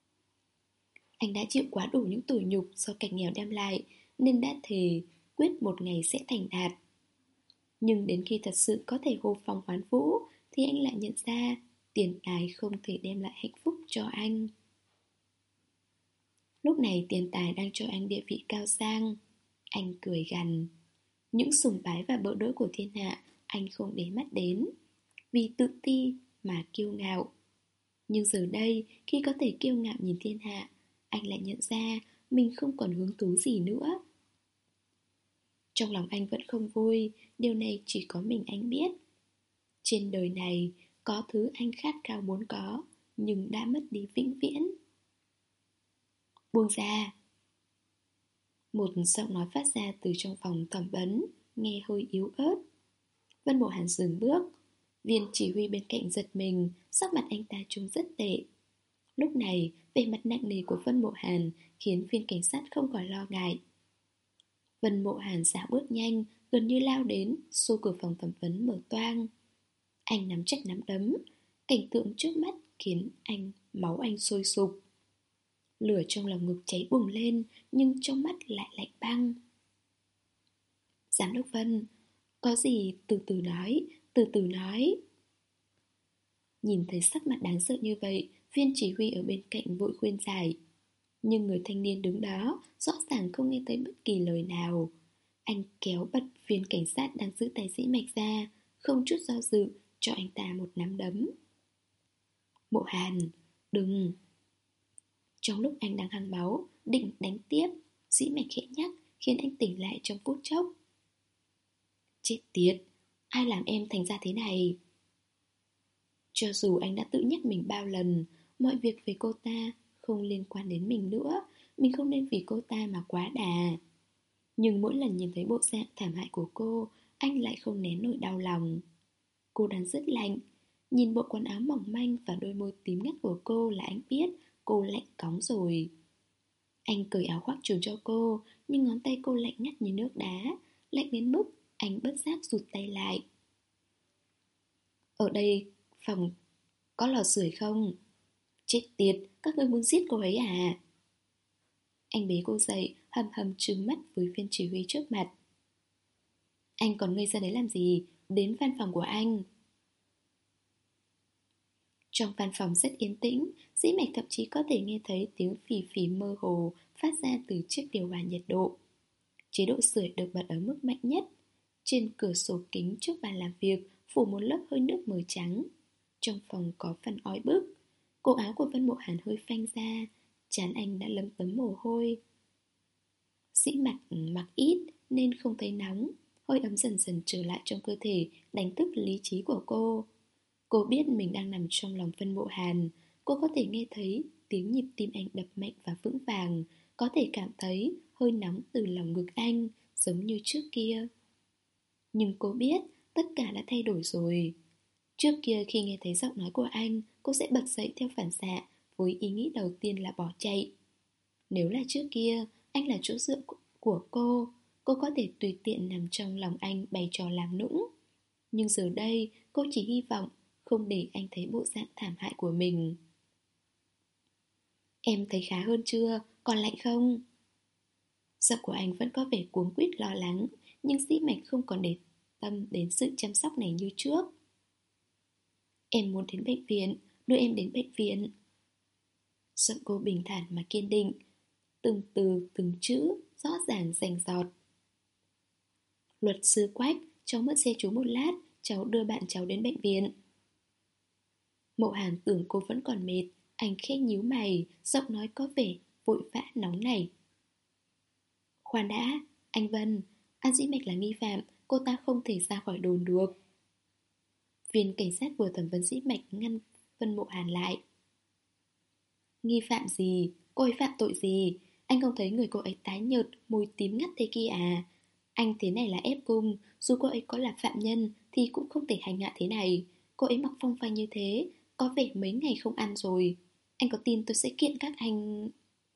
Anh đã chịu quá đủ những tủi nhục do cảnh nghèo đem lại, nên đã thề quyết một ngày sẽ thành đạt. Nhưng đến khi thật sự có thể hô phong hoán vũ, thì anh lại nhận ra tiền tài không thể đem lại hạnh phúc cho anh. Lúc này tiền tài đang cho anh địa vị cao sang. Anh cười gằn. Những sùng bái và bợ đỡ của thiên hạ anh không để mắt đến, vì tự ti mà kiêu ngạo. Nhưng giờ đây, khi có thể kiêu ngạo nhìn thiên hạ, anh lại nhận ra mình không còn hứng thú gì nữa. Trong lòng anh vẫn không vui, điều này chỉ có mình anh biết. Trên đời này, có thứ anh khát khao muốn có, nhưng đã mất đi vĩnh viễn. Buông ra. Một giọng nói phát ra từ trong phòng thẩm vấn, nghe hơi yếu ớt. Vân Mộ Hàn dừng bước. Viên chỉ huy bên cạnh giật mình, sắc mặt anh ta trông rất tệ. Lúc này, vẻ mặt nặng nề của Vân Mộ Hàn khiến viên cảnh sát không khỏi lo ngại. Vân Mộ Hàn dạo bước nhanh, gần như lao đến, xô cửa phòng thẩm vấn mở toang. Anh nắm chặt nắm đấm, cảnh tượng trước mắt khiến anh, máu anh sôi sục. Lửa trong lòng ngực cháy bùng lên, nhưng trong mắt lại lạnh băng. Giám đốc Vân, có gì từ từ nói, từ từ nói. Nhìn thấy sắc mặt đáng sợ như vậy, viên chỉ huy ở bên cạnh vội khuyên giải. Nhưng người thanh niên đứng đó rõ ràng không nghe thấy bất kỳ lời nào. Anh kéo bật viên cảnh sát đang giữ tay Dĩ Mạch ra, không chút do dự, cho anh ta một nắm đấm. Mộ Hàn, đừng. Trong lúc anh đang hăng máu, định đánh tiếp, Dĩ Mạch khẽ nhắc khiến anh tỉnh lại trong phút chốc. Chết tiệt, ai làm em thành ra thế này? Cho dù anh đã tự nhắc mình bao lần, mọi việc về cô ta không liên quan đến mình nữa, mình không nên vì cô ta mà quá đà. Nhưng mỗi lần nhìn thấy bộ dạng thảm hại của cô, anh lại không nén nổi đau lòng. Cô đang rất lạnh. Nhìn bộ quần áo mỏng manh và đôi môi tím ngắt của cô là anh biết cô lạnh cóng rồi. Anh cởi áo khoác trùm cho cô, nhưng ngón tay cô lạnh ngắt như nước đá, lạnh đến mức anh bất giác rụt tay lại. Ở đây phòng có lò sưởi không? Chết tiệt, các ngươi muốn giết cô ấy à? Anh bế cô dậy, hầm hầm trừng mắt với viên chỉ huy trước mặt. Anh còn ngây ra đấy làm gì? Đến văn phòng của anh. Trong văn phòng rất yên tĩnh, Dĩ Mạch thậm chí có thể nghe thấy tiếng phì phì mơ hồ phát ra từ chiếc điều hòa nhiệt độ. Chế độ sưởi được bật ở mức mạnh nhất. Trên cửa sổ kính trước bàn làm việc phủ một lớp hơi nước mờ trắng. Trong phòng có phần oi bức. Cổ áo của Vân Mộ Hàn hơi phanh ra, trán anh đã lấm tấm mồ hôi. Dĩ Mạch mặc ít nên không thấy nóng. Hơi ấm dần dần trở lại trong cơ thể, đánh thức lý trí của cô. Cô biết mình đang nằm trong lòng Vân Mộ Hàn. Cô có thể nghe thấy tiếng nhịp tim anh đập mạnh và vững vàng, có thể cảm thấy hơi nóng từ lòng ngực anh, giống như trước kia. Nhưng cô biết tất cả đã thay đổi rồi. Trước kia khi nghe thấy giọng nói của anh, cô sẽ bật dậy theo phản xạ, với ý nghĩ đầu tiên là bỏ chạy. Nếu là trước kia, anh là chỗ dựa của cô, cô có thể tùy tiện nằm trong lòng anh bày trò làm nũng. Nhưng giờ đây, cô chỉ hy vọng không để anh thấy bộ dạng thảm hại của mình. Em thấy khá hơn chưa? Còn lạnh không? Giọng của anh vẫn có vẻ cuống quýt lo lắng, nhưng Dĩ Mạch không còn để tâm đến sự chăm sóc này như trước. Em muốn đến bệnh viện, đưa em đến bệnh viện. Giọng cô bình thản mà kiên định, từng từ từng chữ rõ ràng rành rọt. Luật sư Quách, cháu mượn xe chú một lát, cháu đưa bạn cháu đến bệnh viện. Mộ Hàn tưởng cô vẫn còn mệt, anh khẽ nhíu mày, giọng nói có vẻ vội vã nóng nảy. Khoan đã, anh Vân, An Dĩ Mạch là nghi phạm, cô ta không thể ra khỏi đồn được. Viên cảnh sát vừa thẩm vấn Dĩ Mạch ngăn Vân Mộ Hàn lại. Nghi phạm gì? Cô ấy phạm tội gì? Anh không thấy người cô ấy tái nhợt, môi tím ngắt thế kia à? Anh thế này là ép cung, dù cô ấy có là phạm nhân thì cũng không thể hành hạ thế này. Cô ấy mặc phong phanh như thế, có vẻ mấy ngày không ăn rồi. Anh có tin tôi sẽ kiện các anh...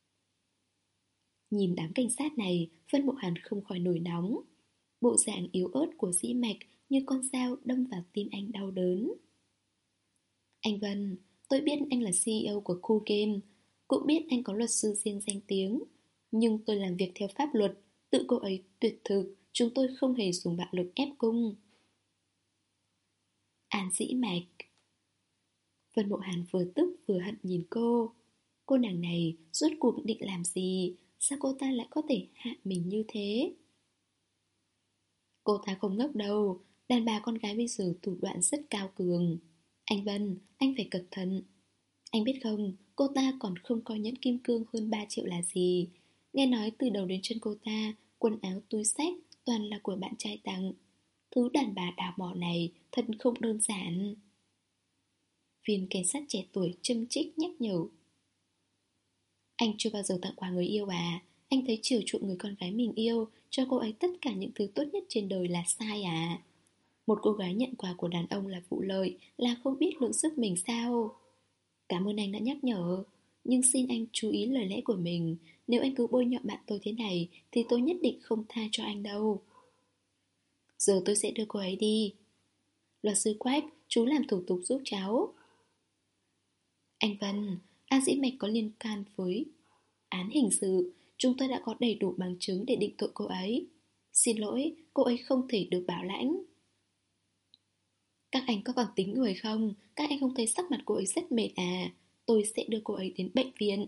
Nhìn đám cảnh sát này, Vân Mộ Hàn không khỏi nổi nóng. Bộ dạng yếu ớt của Dĩ Mạch như con dao đâm vào tim anh đau đớn. Anh Vân, tôi biết anh là xê e ô của Cool Game, cũng biết anh có luật sư riêng danh tiếng. Nhưng tôi làm việc theo pháp luật, tự cô ấy tuyệt thực, chúng tôi không hề dùng bạo lực ép cung. An Dĩ Mạch. Vân Mộ Hàn vừa tức vừa hận nhìn cô. Cô nàng này rốt cuộc định làm gì? Sao cô ta lại có thể hạ mình như thế? Cô ta không ngốc đâu. Đàn bà con gái bây giờ thủ đoạn rất cao cường. Anh Vân, anh phải cẩn thận. Anh biết không, cô ta còn không coi nhẫn kim cương hơn ba triệu là gì. Nghe nói từ đầu đến chân cô ta, quần áo túi xách toàn là của bạn trai tặng. Thứ đàn bà đào mỏ này thật không đơn giản. Viên cảnh sát trẻ tuổi châm chích nhắc nhở. Anh chưa bao giờ tặng quà người yêu à? Anh thấy chiều chuộng người con gái mình yêu, cho cô ấy tất cả những thứ tốt nhất trên đời là sai à? Một cô gái nhận quà của đàn ông là vụ lợi, là không biết lượng sức mình sao? Cảm ơn anh đã nhắc nhở, nhưng xin anh chú ý lời lẽ của mình. Nếu anh cứ bôi nhọ bạn tôi thế này thì tôi nhất định không tha cho anh đâu. Giờ tôi sẽ đưa cô ấy đi. Luật sư Quách, chú làm thủ tục giúp cháu. Anh Vân, An Dĩ Mạch có liên can với án hình sự. Chúng tôi đã có đầy đủ bằng chứng để định tội cô ấy. Xin lỗi, cô ấy không thể được bảo lãnh. Các anh có còn tính người không? Các anh không thấy sắc mặt cô ấy rất mệt à? Tôi sẽ đưa cô ấy đến bệnh viện.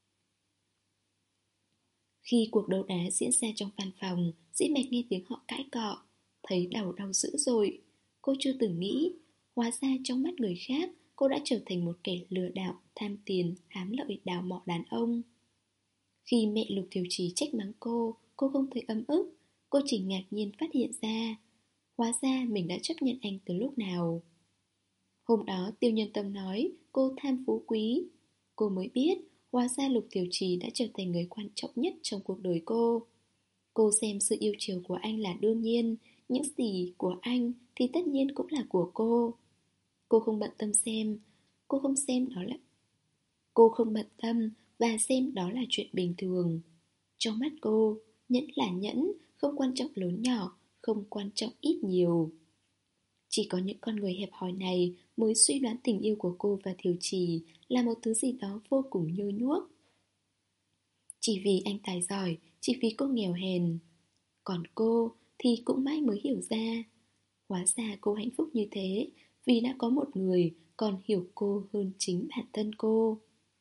Khi cuộc đấu đá diễn ra trong văn phòng, Dĩ Mạch nghe tiếng họ cãi cọ, thấy đầu đau dữ dội. Cô chưa từng nghĩ, hóa ra trong mắt người khác, cô đã trở thành một kẻ lừa đảo, tham tiền, hám lợi đào mỏ đàn ông. Khi mẹ Lục Thiều Trì trách mắng cô, cô không thấy ấm ức, cô chỉ ngạc nhiên phát hiện ra. Hóa ra mình đã chấp nhận anh từ lúc nào. Hôm đó Tiêu Nhân Tâm nói cô tham phú quý. Cô mới biết hóa ra Lục Thiều Trì đã trở thành người quan trọng nhất trong cuộc đời cô. Cô xem sự yêu chiều của anh là đương nhiên, những gì của anh thì tất nhiên cũng là của cô. Cô không bận tâm xem, cô không xem đó là... Cô không bận tâm và xem đó là chuyện bình thường. Trong mắt cô, nhẫn là nhẫn, không quan trọng lớn nhỏ, không quan trọng ít nhiều. Chỉ có những con người hẹp hòi này mới suy đoán tình yêu của cô và Thiều Trì là một thứ gì đó vô cùng nhơ nhuốc. Chỉ vì anh tài giỏi, chỉ vì cô nghèo hèn. Còn cô thì cũng mãi mới hiểu ra. Hóa ra cô hạnh phúc như thế vì đã có một người còn hiểu cô hơn chính bản thân cô.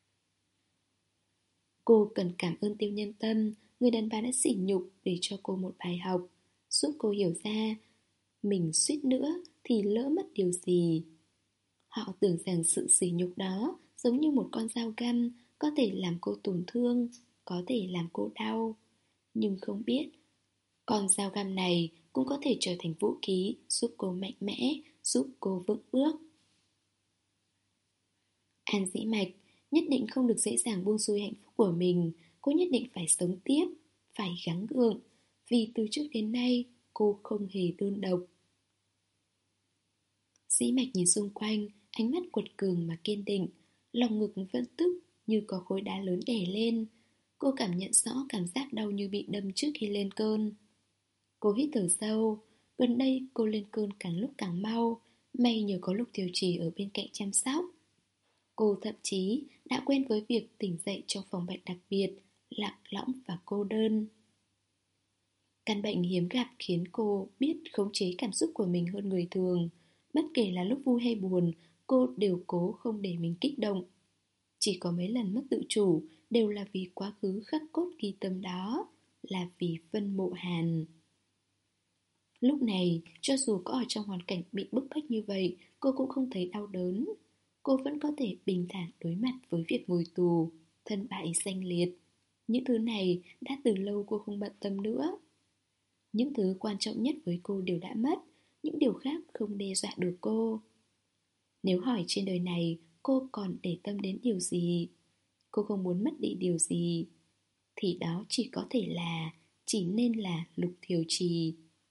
Cô cần cảm ơn Tiêu Nhân Tâm, người đàn bà đã sỉ nhục để cho cô một bài học, giúp cô hiểu ra mình suýt nữa thì lỡ mất điều gì. Họ tưởng rằng sự sỉ nhục đó giống như một con dao găm, có thể làm cô tổn thương, có thể làm cô đau. Nhưng không biết, con dao găm này cũng có thể trở thành vũ khí giúp cô mạnh mẽ, giúp cô vững bước. An Dĩ Mạch nhất định không được dễ dàng buông xuôi hạnh phúc của mình. Cô nhất định phải sống tiếp, phải gắng gượng, vì từ trước đến nay cô không hề đơn độc. Dĩ Mạch nhìn xung quanh, ánh mắt quật cường mà kiên định, lòng ngực vẫn tức như có khối đá lớn đè lên. Cô cảm nhận rõ cảm giác đau như bị đâm trước khi lên cơn. Cô hít thở sâu. Gần đây cô lên cơn càng lúc càng mau, may nhờ có Lục Thiều Trì ở bên cạnh chăm sóc. Cô thậm chí đã quen với việc tỉnh dậy trong phòng bệnh đặc biệt, lạc lõng và cô đơn. Căn bệnh hiếm gặp khiến cô biết khống chế cảm xúc của mình hơn người thường. Bất kể là lúc vui hay buồn, cô đều cố không để mình kích động. Chỉ có mấy lần mất tự chủ đều là vì quá khứ khắc cốt ghi tâm đó, là vì Vân Mộ Hàn. Lúc này, cho dù có ở trong hoàn cảnh bị bức bách như vậy, cô cũng không thấy đau đớn. Cô vẫn có thể bình thản đối mặt với việc ngồi tù, thân bại danh liệt. Những thứ này đã từ lâu cô không bận tâm nữa. Những thứ quan trọng nhất với cô đều đã mất, những điều khác không đe dọa được cô. Nếu hỏi trên đời này cô còn để tâm đến điều gì, cô không muốn mất đi điều gì, thì đó chỉ có thể là, chỉ nên là Lục Thiều Trì.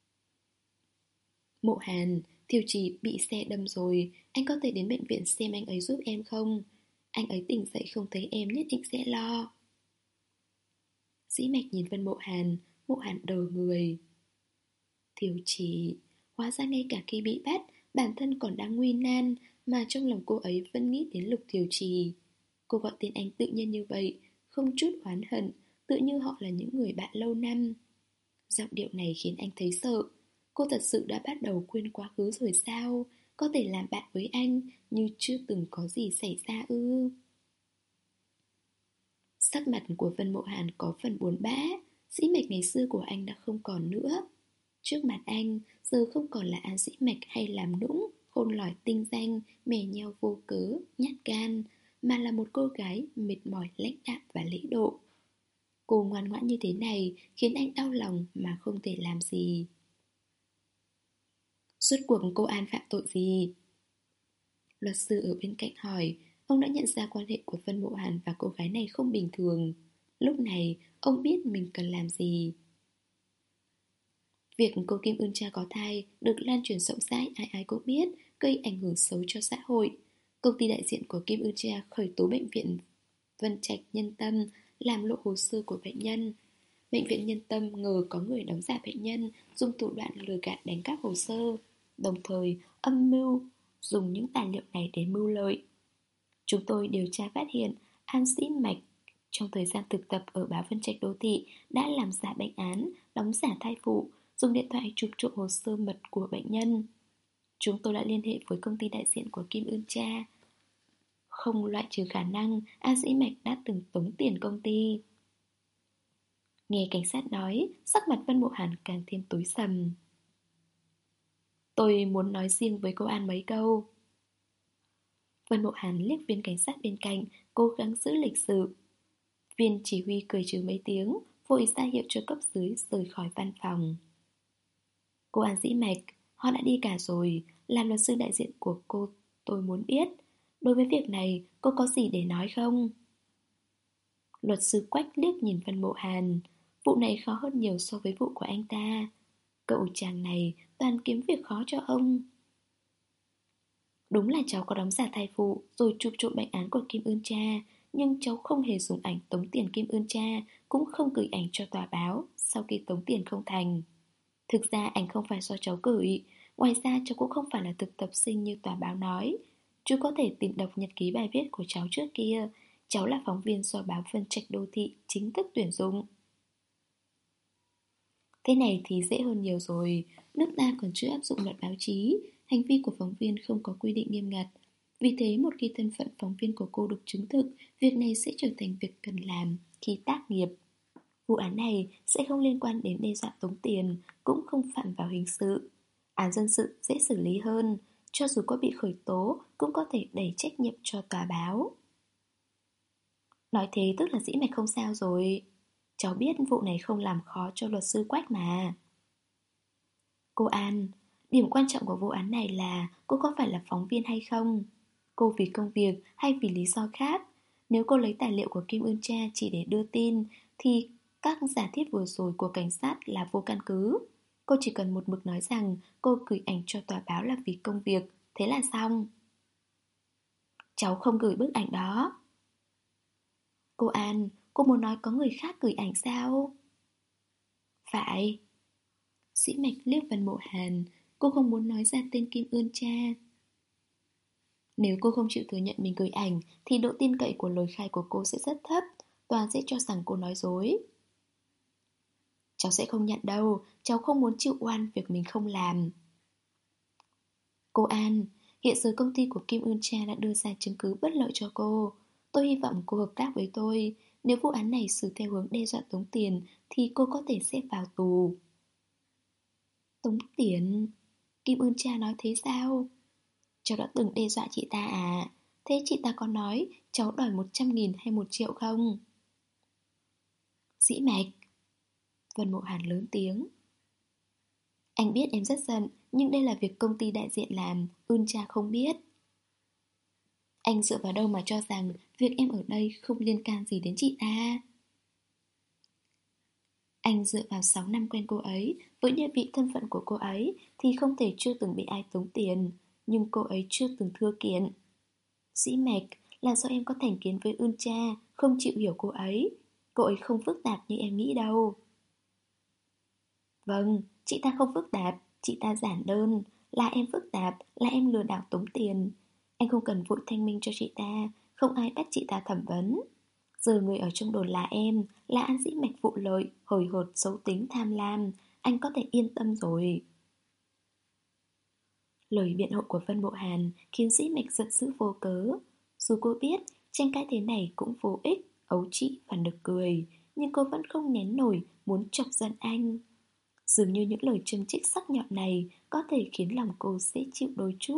Mộ Hàn, Thiều Trì bị xe đâm rồi, anh có thể đến bệnh viện xem anh ấy giúp em không? Anh ấy tỉnh dậy không thấy em nhất định sẽ lo. Dĩ Mạch nhìn Vân Mộ Hàn, Mộ Hàn đờ người. Thiều Trì, hóa ra ngay cả khi bị bắt, bản thân còn đang nguy nan, mà trong lòng cô ấy vẫn nghĩ đến Lục Thiều Trì. Cô gọi tên anh tự nhiên như vậy, không chút oán hận, tự như họ là những người bạn lâu năm. Giọng điệu này khiến anh thấy sợ. Cô thật sự đã bắt đầu quên quá khứ rồi sao? Có thể làm bạn với anh như chưa từng có gì xảy ra ư? Sắc mặt của Vân Mộ Hàn có phần buồn bã. Dĩ Mạch ngày xưa của anh đã không còn nữa. Trước mặt anh, giờ không còn là An Dĩ Mạch hay làm nũng, khôn lỏi tinh danh, mè nheo vô cớ, nhát gan, mà là một cô gái mệt mỏi lãnh đạm và lễ độ. Cô ngoan ngoãn như thế này khiến anh đau lòng mà không thể làm gì. Rốt cuộc cô An phạm tội gì? Luật sư ở bên cạnh hỏi. Ông đã nhận ra quan hệ của Vân Mộ Hàn và cô gái này không bình thường. Lúc này, ông biết mình cần làm gì. Việc cô Kim Ưn Cha có thai được lan truyền rộng rãi, ai ai cũng biết, gây ảnh hưởng xấu cho xã hội. Công ty đại diện của Kim Ưn Cha khởi tố bệnh viện Vân Trạch Nhân Tâm làm lộ hồ sơ của bệnh nhân. Bệnh viện Nhân Tâm ngờ có người đóng giả bệnh nhân, dùng thủ đoạn lừa gạt đánh cắp hồ sơ, đồng thời âm mưu dùng những tài liệu này để mưu lợi. Chúng tôi điều tra phát hiện An Dĩ Mạch trong thời gian thực tập ở báo Vân Trạch Đô Thị đã làm giả bệnh án, đóng giả thai phụ, dùng điện thoại chụp trộm hồ sơ mật của bệnh nhân. Chúng tôi đã liên hệ với công ty đại diện của Kim Ưn Cha. Không loại trừ khả năng An Dĩ Mạch đã từng tống tiền công ty. Nghe cảnh sát nói, sắc mặt Vân Mộ Hàn càng thêm tối sầm. Tôi muốn nói riêng với cô An mấy câu. Vân Mộ Hàn liếc viên cảnh sát bên cạnh, cố gắng giữ lịch sự. Viên chỉ huy cười trừ mấy tiếng, vội ra hiệu cho cấp dưới rời khỏi văn phòng. Cô An Dĩ Mạch, họ đã đi cả rồi. Làm luật sư đại diện của cô, tôi muốn biết, đối với việc này cô có gì để nói không? Luật sư Quách liếc nhìn Vân Mộ Hàn. Vụ này khó hơn nhiều so với vụ của anh ta. Cậu chàng này toàn kiếm việc khó cho ông. Đúng là cháu có đóng giả thai phụ rồi chụp trộm bệnh án của Kim Ưn Cha, nhưng cháu không hề dùng ảnh tống tiền Kim Ưn Cha, cũng không gửi ảnh cho tòa báo sau khi tống tiền không thành. Thực ra ảnh không phải do cháu gửi. Ngoài ra cháu cũng không phải là thực tập sinh như tòa báo nói. Chú có thể tìm đọc nhật ký bài viết của cháu trước kia. Cháu là phóng viên do báo Vân Trạch Đô Thị chính thức tuyển dụng. Thế này thì dễ hơn nhiều rồi. Nước ta còn chưa áp dụng luật báo chí. Hành vi của phóng viên không có quy định nghiêm ngặt. Vì thế một khi thân phận phóng viên của cô được chứng thực, việc này sẽ trở thành việc cần làm khi tác nghiệp. Vụ án này sẽ không liên quan đến đe dọa tống tiền, cũng không phạm vào hình sự. Án dân sự dễ xử lý hơn, cho dù có bị khởi tố cũng có thể đẩy trách nhiệm cho tòa báo. Nói thế tức là Dĩ Mạch không sao rồi. Cháu biết vụ này không làm khó cho luật sư Quách mà. Cô An, điểm quan trọng của vụ án này là cô có phải là phóng viên hay không? Cô vì công việc hay vì lý do khác? Nếu cô lấy tài liệu của Kim Ưn Cha chỉ để đưa tin thì các giả thiết vừa rồi của cảnh sát là vô căn cứ. Cô chỉ cần một mực nói rằng cô gửi ảnh cho tòa báo là vì công việc, thế là xong. Cháu không gửi bức ảnh đó. Cô An, cô muốn nói có người khác gửi ảnh sao? Phải. Sĩ Mạch liếc Vân Mộ Hàn. Cô không muốn nói ra tên Kim Ưn Cha. Nếu cô không chịu thừa nhận mình gửi ảnh thì độ tin cậy của lời khai của cô sẽ rất thấp. Tòa sẽ cho rằng cô nói dối. Cháu sẽ không nhận đâu. Cháu không muốn chịu oan việc mình không làm. Cô An, hiện giờ công ty của Kim Ưn Cha đã đưa ra chứng cứ bất lợi cho cô. Tôi hy vọng cô hợp tác với tôi. Nếu vụ án này xử theo hướng đe dọa tống tiền thì cô có thể xếp vào tù. Tống tiền? Kim Ưn Cha nói thế sao? Cháu đã từng đe dọa chị ta à? Thế chị ta có nói cháu đòi một trăm nghìn hay một triệu không? Dĩ Mạch. Vân Mộ Hàn lớn tiếng. Anh biết em rất giận, nhưng đây là việc công ty đại diện làm, Ưn Cha không biết. Anh dựa vào đâu mà cho rằng việc em ở đây không liên can gì đến chị ta? Anh dựa vào sáu năm quen cô ấy, với địa vị thân phận của cô ấy thì không thể chưa từng bị ai tống tiền, nhưng cô ấy chưa từng thưa kiện. Dĩ Mạch, là do em có thành kiến với Ưn Cha, không chịu hiểu cô ấy. Cô ấy không phức tạp như em nghĩ đâu. Vâng, chị ta không phức tạp, chị ta giản đơn. Là em phức tạp, là em lừa đảo tống tiền. Anh không cần vội thanh minh cho chị ta, không ai bắt chị ta thẩm vấn. Giờ người ở trong đồn là em, là An Dĩ Mạch vụ lợi, hời hợt, xấu tính, tham lam. Anh có thể yên tâm rồi. Lời biện hộ của Vân Mộ Hàn khiến Dĩ Mạch giận dữ vô cớ. Dù cô biết tranh cãi thế này cũng vô ích, ấu trĩ và nực cười, nhưng cô vẫn không nén nổi muốn chọc giận anh. Dường như những lời châm chích sắc nhọn này có thể khiến lòng cô dễ chịu đôi chút.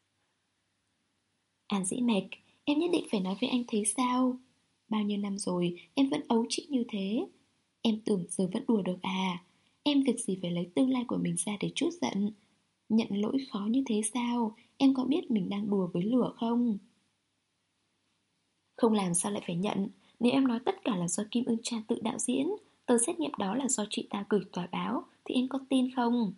An Dĩ Mạch, em nhất định phải nói với anh thấy sao? Bao nhiêu năm rồi em vẫn ấu trĩ như thế. Em tưởng giờ vẫn đùa được à? Em việc gì phải lấy tương lai của mình ra để trút giận? Nhận lỗi khó như thế sao? Em có biết mình đang đùa với lửa không? Không làm sao lại phải nhận? Nếu em nói tất cả là do Kim Ưn Cha tự đạo diễn, tờ xét nghiệm đó là do chị ta gửi tòa báo, thì em có tin không?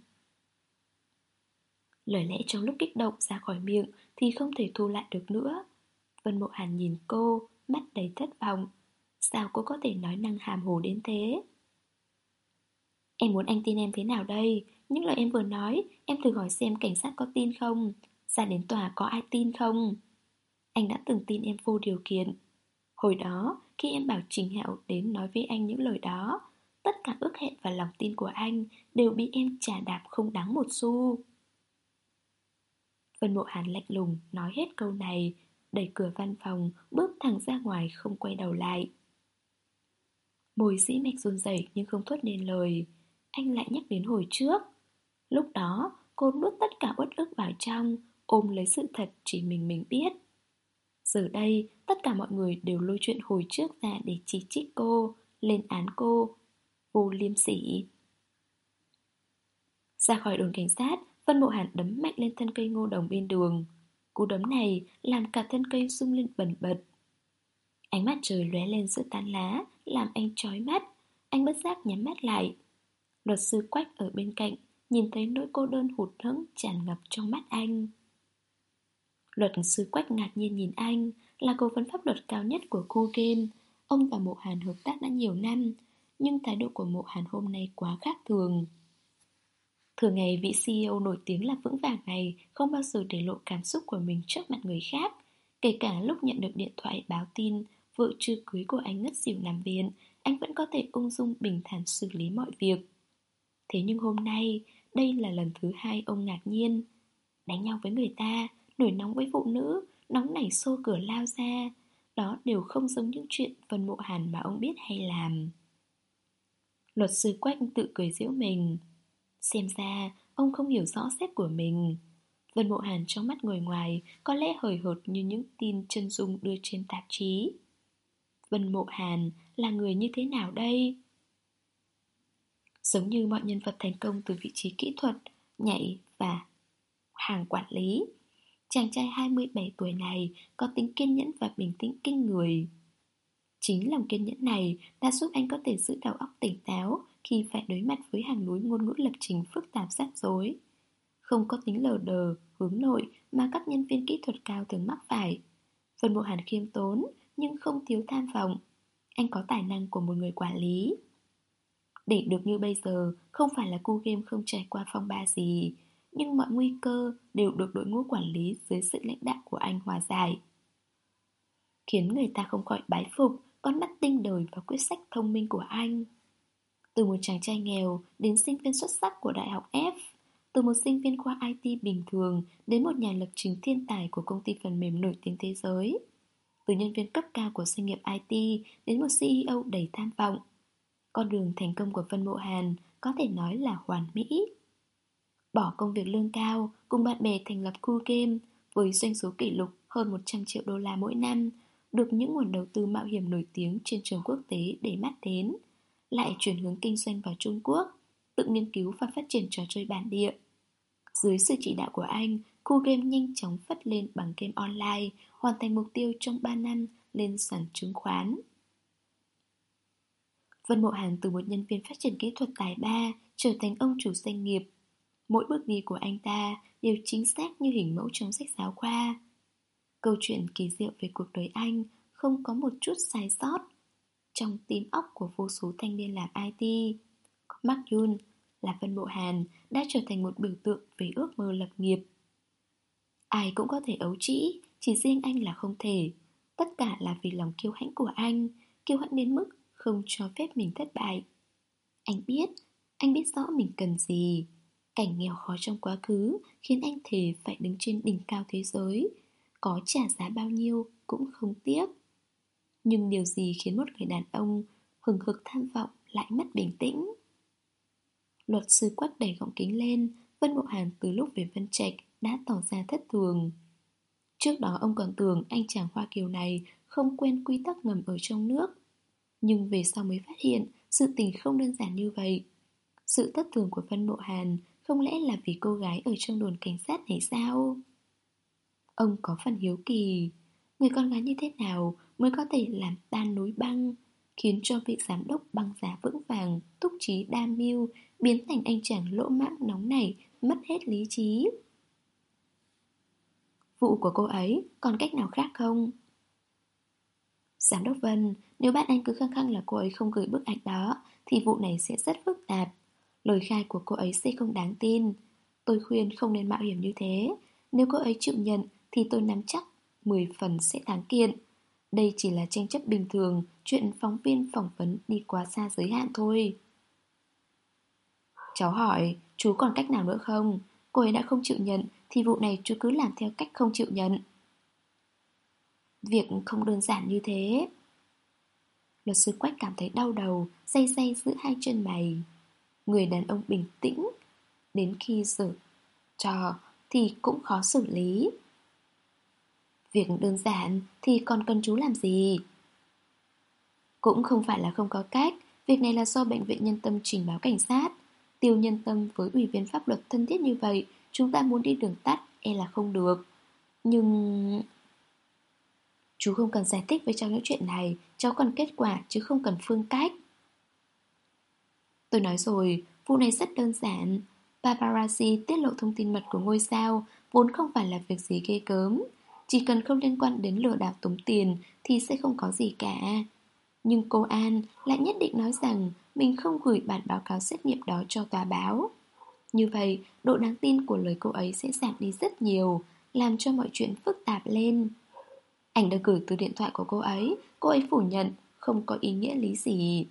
Lời lẽ trong lúc kích động ra khỏi miệng thì không thể thu lại được nữa. Vân Mộ Hàn nhìn cô, mắt đầy thất vọng. Sao cô có thể nói năng hàm hồ đến thế? Em muốn anh tin em thế nào đây? Những lời em vừa nói, em thử hỏi xem cảnh sát có tin không? Ra đến tòa có ai tin không? Anh đã từng tin em vô điều kiện. Hồi đó, khi em bảo Trình Hạo đến nói với anh những lời đó, tất cả ước hẹn và lòng tin của anh đều bị em chà đạp không đáng một xu. Vân Mộ Hàn lạnh lùng nói hết câu này, đẩy cửa văn phòng, bước thẳng ra ngoài không quay đầu lại. Môi Dĩ Mạch run rẩy nhưng không thốt nên lời. Anh lại nhắc đến hồi trước. Lúc đó, cô nuốt tất cả uất ức vào trong, ôm lấy sự thật chỉ mình mình biết. Giờ đây, tất cả mọi người đều lôi chuyện hồi trước ra để chỉ trích cô, lên án cô. Vô liêm sỉ. Ra khỏi đồn cảnh sát, Vân Mộ Hàn đấm mạnh lên thân cây ngô đồng bên đường. Cú đấm này làm cả thân cây rung lên bần bật. Ánh mặt trời lóe lên giữa tán lá, làm anh chói mắt. Anh bất giác nhắm mắt lại. Luật sư Quách ở bên cạnh, nhìn thấy nỗi cô đơn hụt hẫng tràn ngập trong mắt anh. Luật sư Quách ngạc nhiên nhìn anh, là cố vấn pháp luật cao nhất của khu game. Ông và Mộ Hàn hợp tác đã nhiều năm, nhưng thái độ của Mộ Hàn hôm nay quá khác thường. Thường ngày vị xê e ô nổi tiếng là vững vàng này không bao giờ để lộ cảm xúc của mình trước mặt người khác. Kể cả lúc nhận được điện thoại báo tin vợ chưa cưới của anh ngất xỉu nằm viện, anh vẫn có thể ung dung bình thản xử lý mọi việc. Thế nhưng hôm nay, đây là lần thứ hai ông ngạc nhiên. Đánh nhau với người ta, nổi nóng với phụ nữ, nóng nảy xô cửa lao ra. Đó đều không giống những chuyện Vân Mộ Hàn mà ông biết hay làm. Luật sư Quách tự cười giễu mình. Xem ra, ông không hiểu rõ sếp của mình. Vân Mộ Hàn trong mắt người ngoài có lẽ hời hợt như những tin chân dung đưa trên tạp chí. Vân Mộ Hàn là người như thế nào đây? Giống như mọi nhân vật thành công từ vị trí kỹ thuật, nhảy và hàng quản lý, chàng trai hai mươi bảy tuổi này có tính kiên nhẫn và bình tĩnh kinh người. Chính lòng kiên nhẫn này đã giúp anh có thể giữ đầu óc tỉnh táo khi phải đối mặt với hàng núi ngôn ngữ lập trình phức tạp rắc rối. Không có tính lờ đờ, hướng nội mà các nhân viên kỹ thuật cao thường mắc phải. Vân Mộ Hàn khiêm tốn nhưng không thiếu tham vọng. Anh có tài năng của một người quản lý. Để được như bây giờ không phải là cu game không trải qua phong ba gì, nhưng mọi nguy cơ đều được đội ngũ quản lý dưới sự lãnh đạo của anh hòa giải, khiến người ta không khỏi bái phục con mắt tinh đời và quyết sách thông minh của anh. Từ một chàng trai nghèo đến sinh viên xuất sắc của Đại học F, từ một sinh viên khoa i tê bình thường đến một nhà lập trình thiên tài của công ty phần mềm nổi tiếng thế giới, từ nhân viên cấp cao của doanh nghiệp i tê đến một xê e ô đầy tham vọng. Con đường thành công của Vân Mộ Hàn có thể nói là hoàn mỹ. Bỏ công việc lương cao, cùng bạn bè thành lập Cool Game với doanh số kỷ lục hơn một trăm triệu đô la mỗi năm, được những nguồn đầu tư mạo hiểm nổi tiếng trên trường quốc tế để mắt đến, lại chuyển hướng kinh doanh vào Trung Quốc, tự nghiên cứu và phát triển trò chơi bản địa. Dưới sự chỉ đạo của anh, Cool Game nhanh chóng phất lên bằng game online, hoàn thành mục tiêu trong ba năm lên sàn chứng khoán. Vân Mộ Hàn từ một nhân viên phát triển kỹ thuật tài ba trở thành ông chủ doanh nghiệp. Mỗi bước đi của anh ta đều chính xác như hình mẫu trong sách giáo khoa. Câu chuyện kỳ diệu về cuộc đời anh không có một chút sai sót. Trong tim óc của vô số thanh niên làm i tê, Mark Yun là Vân Mộ Hàn đã trở thành một biểu tượng về ước mơ lập nghiệp. Ai cũng có thể ấu trĩ, chỉ riêng anh là không thể. Tất cả là vì lòng kiêu hãnh của anh, kiêu hãnh đến mức không cho phép mình thất bại. Anh biết, anh biết rõ mình cần gì. Cảnh nghèo khó trong quá khứ khiến anh thề phải đứng trên đỉnh cao thế giới, có trả giá bao nhiêu cũng không tiếc. Nhưng điều gì khiến một người đàn ông hừng hực tham vọng lại mất bình tĩnh? Luật sư Quách đẩy gọng kính lên. Vân Mộ Hàn từ lúc về Vân Trạch đã tỏ ra thất thường. Trước đó ông còn tưởng anh chàng Hoa Kiều này không quen quy tắc ngầm ở trong nước, nhưng về sau mới phát hiện sự tình không đơn giản như vậy. Sự thất thường của Vân Mộ Hàn không lẽ là vì cô gái ở trong đồn cảnh sát này sao? Ông có phần hiếu kỳ, người con gái như thế nào mới có thể làm tan núi băng, khiến cho vị giám đốc băng giá vững vàng, túc trí đa mưu biến thành anh chàng lỗ mãng nóng nảy, mất hết lý trí. Vụ của cô ấy còn cách nào khác không? Giám đốc Vân, nếu bạn anh cứ khăng khăng là cô ấy không gửi bức ảnh đó thì vụ này sẽ rất phức tạp. Lời khai của cô ấy sẽ không đáng tin. Tôi khuyên không nên mạo hiểm như thế. Nếu cô ấy chịu nhận thì tôi nắm chắc mười phần sẽ thắng kiện. Đây chỉ là tranh chấp bình thường, chuyện phóng viên phỏng vấn đi quá xa giới hạn thôi. Cháu hỏi, chú còn cách nào nữa không? Cô ấy đã không chịu nhận thì vụ này chú cứ làm theo cách không chịu nhận. Việc không đơn giản như thế. Luật sư Quách cảm thấy đau đầu, day day giữa hai chân mày. Người đàn ông bình tĩnh, đến khi giở trò thì cũng khó xử lý. Việc đơn giản thì còn cần chú làm gì? Cũng không phải là không có cách. Việc này là do bệnh viện Nhân Tâm trình báo cảnh sát. Tiêu Nhân Tâm với ủy viên pháp luật thân thiết như vậy, chúng ta muốn đi đường tắt e là không được. Nhưng... Chú không cần giải thích với cháu những chuyện này. Cháu cần kết quả chứ không cần phương cách. Tôi nói rồi, vụ này rất đơn giản. Paparazzi tiết lộ thông tin mật của ngôi sao vốn không phải là việc gì ghê gớm. Chỉ cần không liên quan đến lừa đảo tống tiền thì sẽ không có gì cả. Nhưng cô An lại nhất định nói rằng mình không gửi bản báo cáo xét nghiệm đó cho tòa báo. Như vậy, độ đáng tin của lời cô ấy sẽ giảm đi rất nhiều, làm cho mọi chuyện phức tạp lên. Ảnh được gửi từ điện thoại của cô ấy, cô ấy phủ nhận, không có ý nghĩa lý gì.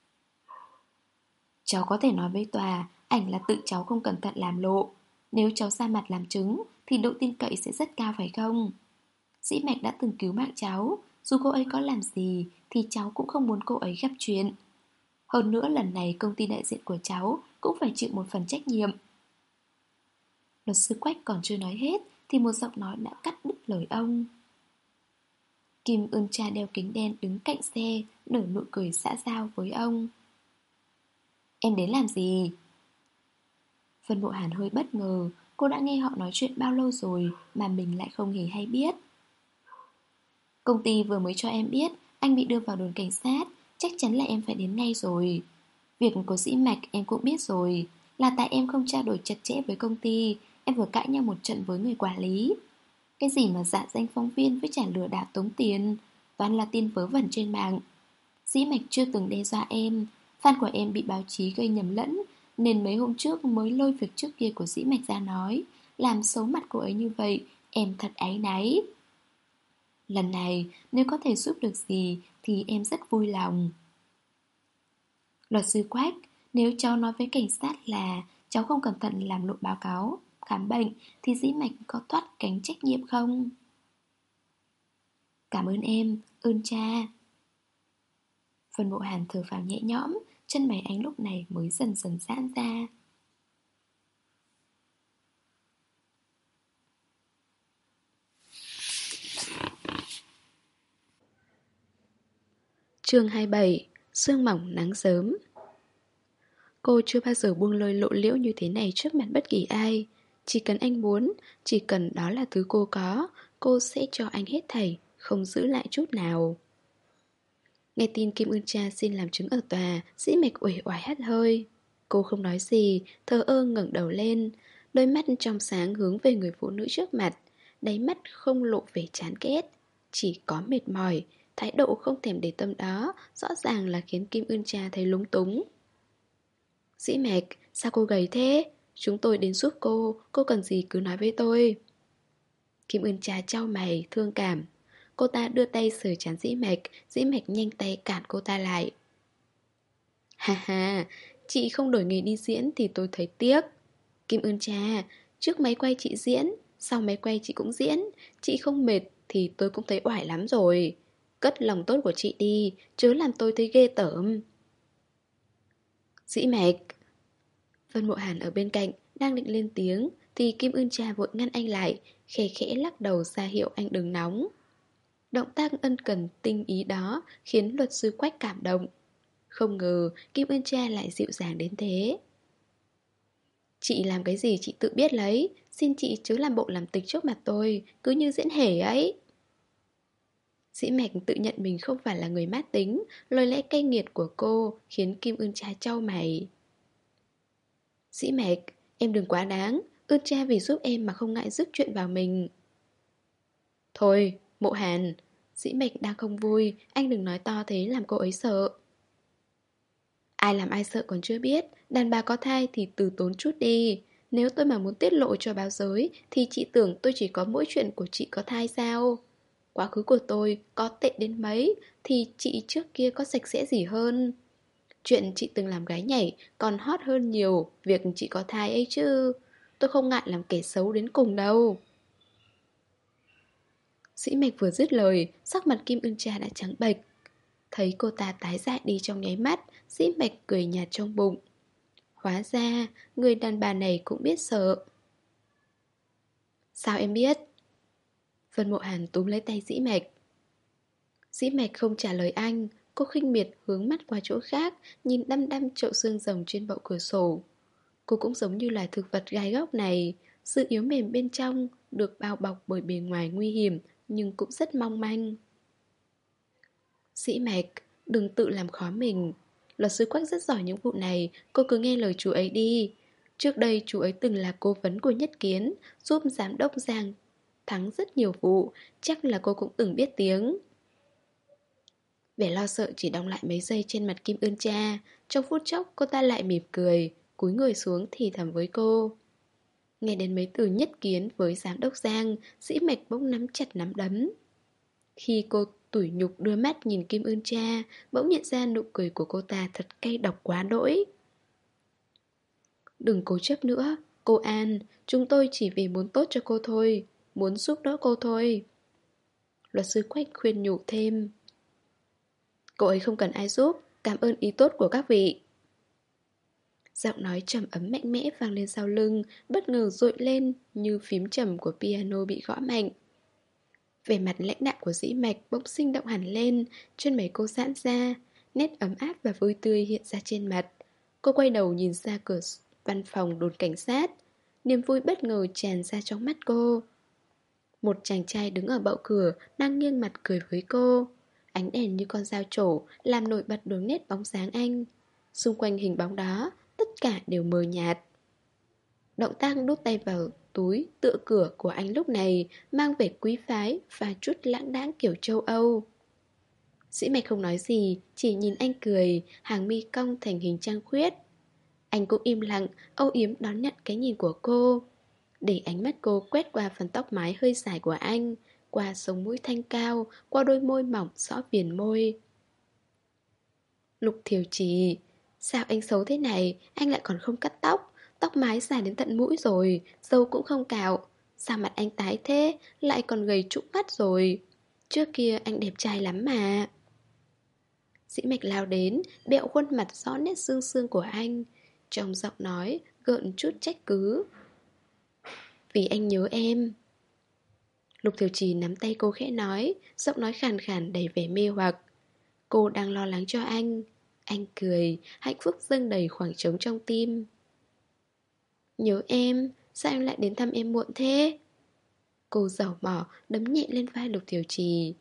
Cháu có thể nói với tòa, ảnh là tự cháu không cẩn thận làm lộ. Nếu cháu ra mặt làm chứng, thì độ tin cậy sẽ rất cao phải không? Dĩ Mạch đã từng cứu mạng cháu, dù cô ấy có làm gì, thì cháu cũng không muốn cô ấy gặp chuyện. Hơn nữa lần này công ty đại diện của cháu cũng phải chịu một phần trách nhiệm. Luật sư Quách còn chưa nói hết, thì một giọng nói đã cắt đứt lời ông. Kim Ưn Cha đeo kính đen đứng cạnh xe, nở nụ cười xã giao với ông. Em đến làm gì? Vân Mộ Hàn hơi bất ngờ, cô đã nghe họ nói chuyện bao lâu rồi mà mình lại không hề hay biết. Công ty vừa mới cho em biết anh bị đưa vào đồn cảnh sát, chắc chắn là em phải đến ngay rồi. Việc của Dĩ Mạch em cũng biết rồi, là tại em không trao đổi chặt chẽ với công ty, em vừa cãi nhau một trận với người quản lý. Cái gì mà giả danh phóng viên với trả lừa đảo tống tiền, toàn là tin vớ vẩn trên mạng. Dĩ Mạch chưa từng đe dọa em, fan của em bị báo chí gây nhầm lẫn, nên mấy hôm trước mới lôi việc trước kia của Dĩ Mạch ra nói, làm xấu mặt cô ấy như vậy, em thật áy náy. Lần này, nếu có thể giúp được gì thì em rất vui lòng. Luật sư Quách, nếu cháu nói với cảnh sát là cháu không cẩn thận làm lộ báo cáo khám bệnh thì Dĩ Mạch có thoát cánh trách nhiệm không? Cảm ơn em, ơn cha. Vân Mộ Hàn thở phào nhẹ nhõm, chân mày anh lúc này mới dần dần giãn ra. Chương hai mươi bảy. Sương mỏng nắng sớm. Cô chưa bao giờ buông lơi lộ liễu như thế này trước mặt bất kỳ ai. Chỉ cần anh muốn, chỉ cần đó là thứ cô có, cô sẽ cho anh hết thảy, không giữ lại chút nào. Nghe tin Kim Ưn Cha xin làm chứng ở tòa, Dĩ Mạch uể oải hắt hơi. Cô không nói gì, thờ ơ ngẩng đầu lên, đôi mắt trong sáng hướng về người phụ nữ trước mặt, đáy mắt không lộ vẻ chán ghét, chỉ có mệt mỏi. Thái độ không thèm để tâm đó rõ ràng là khiến Kim Ưn Cha thấy lúng túng. Dĩ Mạch, sao cô gầy thế? Chúng tôi đến giúp cô, cô cần gì cứ nói với tôi. Kim Ưn Cha chau mày, thương cảm. Cô ta đưa tay sờ trán Dĩ Mạch, Dĩ Mạch nhanh tay cản cô ta lại. Ha ha, chị không đổi nghề đi diễn thì tôi thấy tiếc. Kim Ưn Cha, trước máy quay chị diễn, sau máy quay chị cũng diễn. Chị không mệt thì tôi cũng thấy oải lắm rồi. Cất lòng tốt của chị đi, chớ làm tôi thấy ghê tởm. Dĩ Mạch. Vân Mộ Hàn ở bên cạnh đang định lên tiếng thì Kim Ưn Cha vội ngăn anh lại, khẽ khẽ lắc đầu ra hiệu anh đừng nóng. Động tác ân cần tinh ý đó khiến luật sư Quách cảm động. Không ngờ Kim Ưn Cha lại dịu dàng đến thế. Chị làm cái gì chị tự biết lấy, xin chị chớ làm bộ làm tịch trước mặt tôi, cứ như diễn hề ấy. Dĩ Mạch tự nhận mình không phải là người mát tính, lời lẽ cay nghiệt của cô khiến Kim Ưn Cha chau mày. Dĩ Mạch, em đừng quá đáng, Ưn Cha vì giúp em mà không ngại rước chuyện vào mình. Thôi, Mộ Hàn, Dĩ Mạch đang không vui, anh đừng nói to thế làm cô ấy sợ. Ai làm ai sợ còn chưa biết, đàn bà có thai thì từ tốn chút đi. Nếu tôi mà muốn tiết lộ cho báo giới thì chị tưởng tôi chỉ có mỗi chuyện của chị có thai sao? Quá khứ của tôi có tệ đến mấy thì chị trước kia có sạch sẽ gì hơn. Chuyện chị từng làm gái nhảy còn hot hơn nhiều việc chị có thai ấy chứ. Tôi không ngại làm kẻ xấu đến cùng đâu. Dĩ Mạch vừa dứt lời, sắc mặt Kim Ưn Cha đã trắng bệch. Thấy cô ta tái dại đi trong nháy mắt, Dĩ Mạch cười nhạt trong bụng. Hóa ra, người đàn bà này cũng biết sợ. Sao em biết? Vân Mộ Hàn túm lấy tay Dĩ Mạch. Dĩ Mạch không trả lời anh, cô khinh miệt hướng mắt qua chỗ khác, nhìn đăm đăm chậu xương rồng trên bậu cửa sổ. Cô cũng giống như loài thực vật gai góc này, sự yếu mềm bên trong được bao bọc bởi bề ngoài nguy hiểm nhưng cũng rất mong manh. Dĩ Mạch, đừng tự làm khó mình. Luật sư Quách rất giỏi những vụ này, cô cứ nghe lời chú ấy đi. Trước đây chú ấy từng là cố vấn của Nhất Kiến, giúp giám đốc Giang thắng rất nhiều vụ, chắc là cô cũng từng biết tiếng. Vẻ lo sợ chỉ đọng lại mấy giây trên mặt Kim Ưn Cha. Trong phút chốc cô ta lại mỉm cười, cúi người xuống thì thầm với cô. Nghe đến mấy từ nhất kiến với giám đốc Giang, Dĩ Mạch bỗng nắm chặt nắm đấm. Khi cô tủi nhục đưa mắt nhìn Kim Ưn Cha, bỗng nhận ra nụ cười của cô ta thật cay độc quá đỗi. Đừng cố chấp nữa, cô An, chúng tôi chỉ vì muốn tốt cho cô thôi, muốn giúp đỡ cô thôi. Luật sư Quách khuyên nhủ thêm. Cô ấy không cần ai giúp, cảm ơn ý tốt của các vị. Giọng nói trầm ấm mạnh mẽ vang lên sau lưng, bất ngờ dội lên như phím trầm của piano bị gõ mạnh. Vẻ mặt lãnh đạm của Dĩ Mạch bỗng sinh động hẳn lên, chân mày cô giãn ra, nét ấm áp và vui tươi hiện ra trên mặt. Cô quay đầu nhìn ra cửa văn phòng đồn cảnh sát, niềm vui bất ngờ tràn ra trong mắt cô. Một chàng trai đứng ở bậu cửa đang nghiêng mặt cười với cô. Ánh đèn như con dao trổ làm nổi bật đường nét bóng dáng anh. Xung quanh hình bóng đó, tất cả đều mờ nhạt. Động tác đút tay vào túi tựa cửa của anh lúc này mang vẻ quý phái và chút lãng đãng kiểu châu Âu. Dĩ Mạch không nói gì, chỉ nhìn anh cười, hàng mi cong thành hình trăng khuyết. Anh cũng im lặng, âu yếm đón nhận cái nhìn của cô. Để ánh mắt cô quét qua phần tóc mái hơi dài của anh, qua sống mũi thanh cao, qua đôi môi mỏng xõ viền môi. Lục Thiều Trì, sao anh xấu thế này, anh lại còn không cắt tóc, tóc mái dài đến tận mũi rồi, râu cũng không cạo. Sao mặt anh tái thế, lại còn gầy trũng mắt rồi. Trước kia anh đẹp trai lắm mà. Dĩ Mạch lao đến, bẹo khuôn mặt rõ nét xương xương của anh. Trong giọng nói, gợn chút trách cứ. Vì anh nhớ em. Lục Thiều Trì nắm tay cô khẽ nói, giọng nói khàn khàn đầy vẻ mê hoặc. Cô đang lo lắng cho anh. Anh cười, hạnh phúc dâng đầy khoảng trống trong tim. Nhớ em, sao anh lại đến thăm em muộn thế? Cô giở mỏ, đấm nhẹ lên vai Lục Thiều Trì.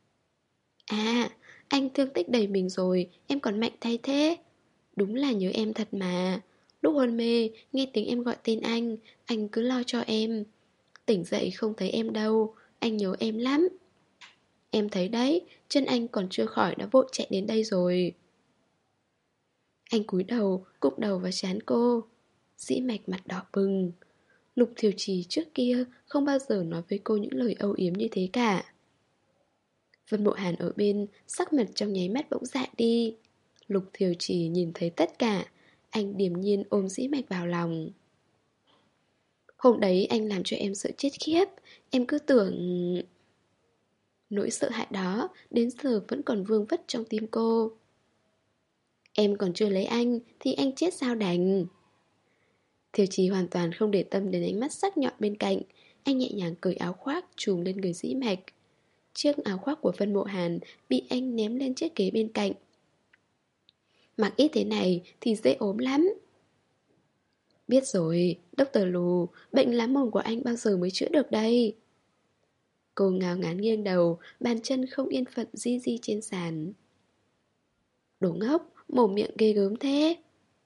À, anh thương tích đầy mình rồi, em còn mạnh thay thế. Đúng là nhớ em thật mà. Lúc hôn mê, nghe tiếng em gọi tên anh, anh cứ lo cho em. Tỉnh dậy không thấy em đâu, anh nhớ em lắm. Em thấy đấy, chân anh còn chưa khỏi đã vội chạy đến đây rồi. Anh cúi đầu, cụp đầu vào trán cô. Dĩ Mạch mặt đỏ bừng. Lục Thiều Trì trước kia không bao giờ nói với cô những lời âu yếm như thế cả. Vân Mộ Hàn ở bên, sắc mặt trong nháy mắt bỗng dại đi. Lục Thiều Trì nhìn thấy tất cả, anh điềm nhiên ôm Dĩ Mạch vào lòng. Hôm đấy anh làm cho em sợ chết khiếp, em cứ tưởng... Nỗi sợ hãi đó đến giờ vẫn còn vương vất trong tim cô. Em còn chưa lấy anh thì anh chết sao đành. Thiều Trì hoàn toàn không để tâm đến ánh mắt sắc nhọn bên cạnh. Anh nhẹ nhàng cởi áo khoác trùm lên người Dĩ Mạch. Chiếc áo khoác của Vân Mộ Hàn bị anh ném lên chiếc ghế bên cạnh. Mặc ít thế này thì dễ ốm lắm. Biết rồi, Doctor Lù, bệnh lá mồm của anh bao giờ mới chữa được đây? Cô ngao ngán nghiêng đầu, bàn chân không yên phận di di trên sàn. Đồ ngốc, mồm miệng ghê gớm thế.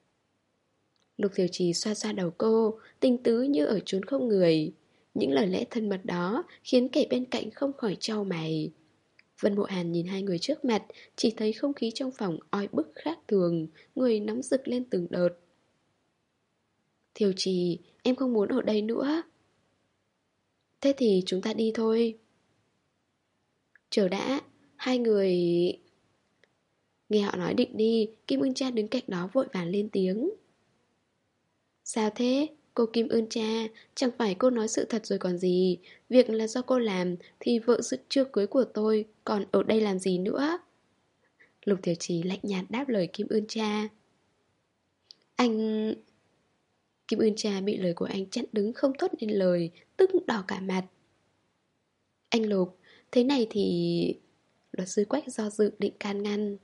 Lục Thiều Trì xoa xoa đầu cô, tình tứ như ở chốn không người. Những lời lẽ thân mật đó khiến kẻ bên cạnh không khỏi chau mày. Vân Mộ Hàn nhìn hai người trước mặt, chỉ thấy không khí trong phòng oi bức khác thường, người nóng rực lên từng đợt. Thiều Trì, em không muốn ở đây nữa. Thế thì chúng ta đi thôi. Chờ đã, hai người... Nghe họ nói định đi, Kim Ưn Cha đứng cạnh đó vội vàng lên tiếng. Sao thế? Cô Kim Ưn Cha, chẳng phải cô nói sự thật rồi còn gì. Việc là do cô làm thì vợ sự chưa cưới của tôi còn ở đây làm gì nữa? Lục Thiều Trì lạnh nhạt đáp lời Kim Ưn Cha. Anh... Kim Ưn Cha bị lời của anh chặn đứng không thốt nên lời, tức đỏ cả mặt. Anh Lục, thế này thì... Luật sư Quách do dự định can ngăn.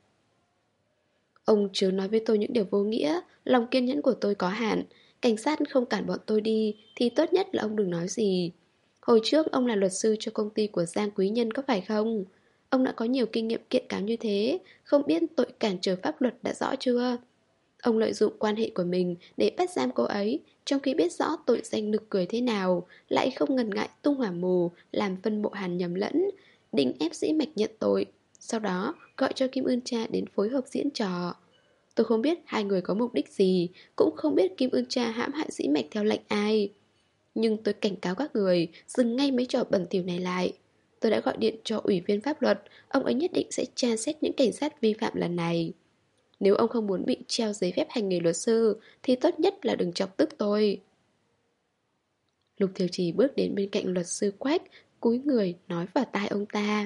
Ông chớ nói với tôi những điều vô nghĩa, lòng kiên nhẫn của tôi có hạn. Cảnh sát không cản bọn tôi đi thì tốt nhất là ông đừng nói gì. Hồi trước ông là luật sư cho công ty của Giang Quý Nhân có phải không? Ông đã có nhiều kinh nghiệm kiện cáo như thế, không biết tội cản trở pháp luật đã rõ chưa? Ông lợi dụng quan hệ của mình để bắt giam cô ấy, trong khi biết rõ tội danh nực cười thế nào, lại không ngần ngại tung hỏa mù, làm Vân Mộ Hàn nhầm lẫn, định ép Dĩ Mạch nhận tội, sau đó gọi cho Kim Ưn Cha đến phối hợp diễn trò. Tôi không biết hai người có mục đích gì, cũng không biết Kim Ưn Cha hãm hại Dĩ Mạch theo lệnh ai. Nhưng tôi cảnh cáo các người, dừng ngay mấy trò bẩn thỉu này lại. Tôi đã gọi điện cho ủy viên pháp luật, ông ấy nhất định sẽ tra xét những cảnh sát vi phạm lần này. Nếu ông không muốn bị treo giấy phép hành nghề luật sư, thì tốt nhất là đừng chọc tức tôi. Lục Thiều Trì bước đến bên cạnh luật sư Quách, cúi người nói vào tai ông ta.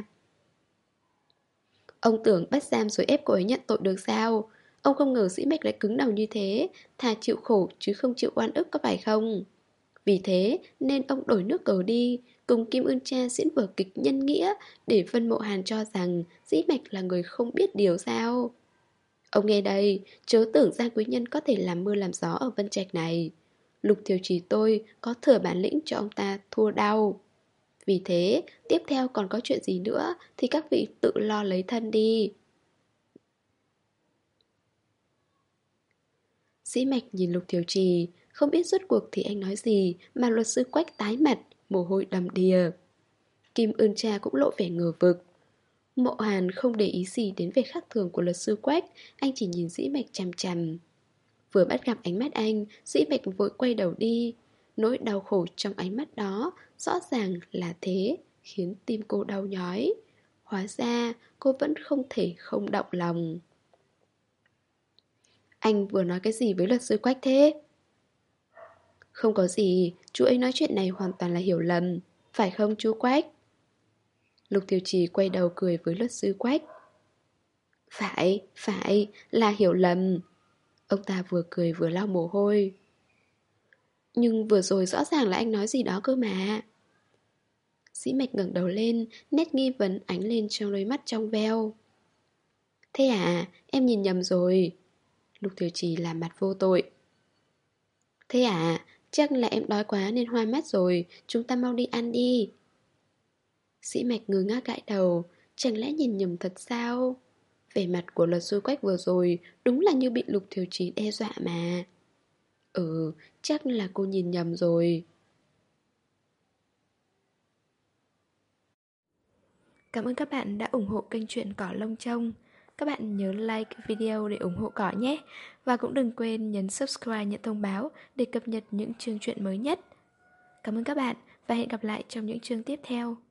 Ông tưởng bắt giam rồi ép cô ấy nhận tội được sao? Ông không ngờ Dĩ Mạch lại cứng đầu như thế, thà chịu khổ chứ không chịu oan ức có phải không? Vì thế nên ông đổi nước cờ đi, cùng Kim Ưn Cha diễn vở kịch nhân nghĩa để Vân Mộ Hàn cho rằng Dĩ Mạch là người không biết điều sao. Ông nghe đây, chớ tưởng Giang Quý Nhân có thể làm mưa làm gió ở Vân Trạch này. Lục Thiều Trì tôi có thừa bản lĩnh cho ông ta thua đau. Vì thế, tiếp theo còn có chuyện gì nữa thì các vị tự lo lấy thân đi. Dĩ Mạch nhìn Lục Thiều Trì, không biết rốt cuộc thì anh nói gì mà luật sư Quách tái mặt, mồ hôi đầm đìa. Kim Ưn Cha cũng lộ vẻ ngờ vực. Mộ Hàn không để ý gì đến vẻ khác thường của luật sư Quách, anh chỉ nhìn Dĩ Mạch chằm chằm. Vừa bắt gặp ánh mắt anh, Dĩ Mạch vội quay đầu đi. Nỗi đau khổ trong ánh mắt đó rõ ràng là thế, khiến tim cô đau nhói. Hóa ra cô vẫn không thể không động lòng. Anh vừa nói cái gì với luật sư Quách thế? Không có gì, chú ấy nói chuyện này hoàn toàn là hiểu lầm. Phải không chú Quách? Lục Thiều Trì quay đầu cười với luật sư Quách. Phải, phải, là hiểu lầm. Ông ta vừa cười vừa lau mồ hôi. Nhưng vừa rồi rõ ràng là anh nói gì đó cơ mà. Dĩ Mạch ngẩng đầu lên, nét nghi vấn ánh lên trong đôi mắt trong veo. Thế à, em nhìn nhầm rồi. Lục Thiều Trì làm mặt vô tội. Thế à, chắc là em đói quá nên hoa mắt rồi, chúng ta mau đi ăn đi. Dĩ Mạch ngơ ngác gãi đầu, chẳng lẽ nhìn nhầm thật sao? Vẻ mặt của luật sư Quách vừa rồi đúng là như bị Lục Thiều Trì đe dọa mà. Ừ, chắc là cô nhìn nhầm rồi. Cảm ơn các bạn đã ủng hộ kênh truyện Cỏ Lông Trông. Các bạn nhớ like video để ủng hộ cỏ nhé. Và cũng đừng quên nhấn subscribe nhận thông báo để cập nhật những chương truyện mới nhất. Cảm ơn các bạn và hẹn gặp lại trong những chương tiếp theo.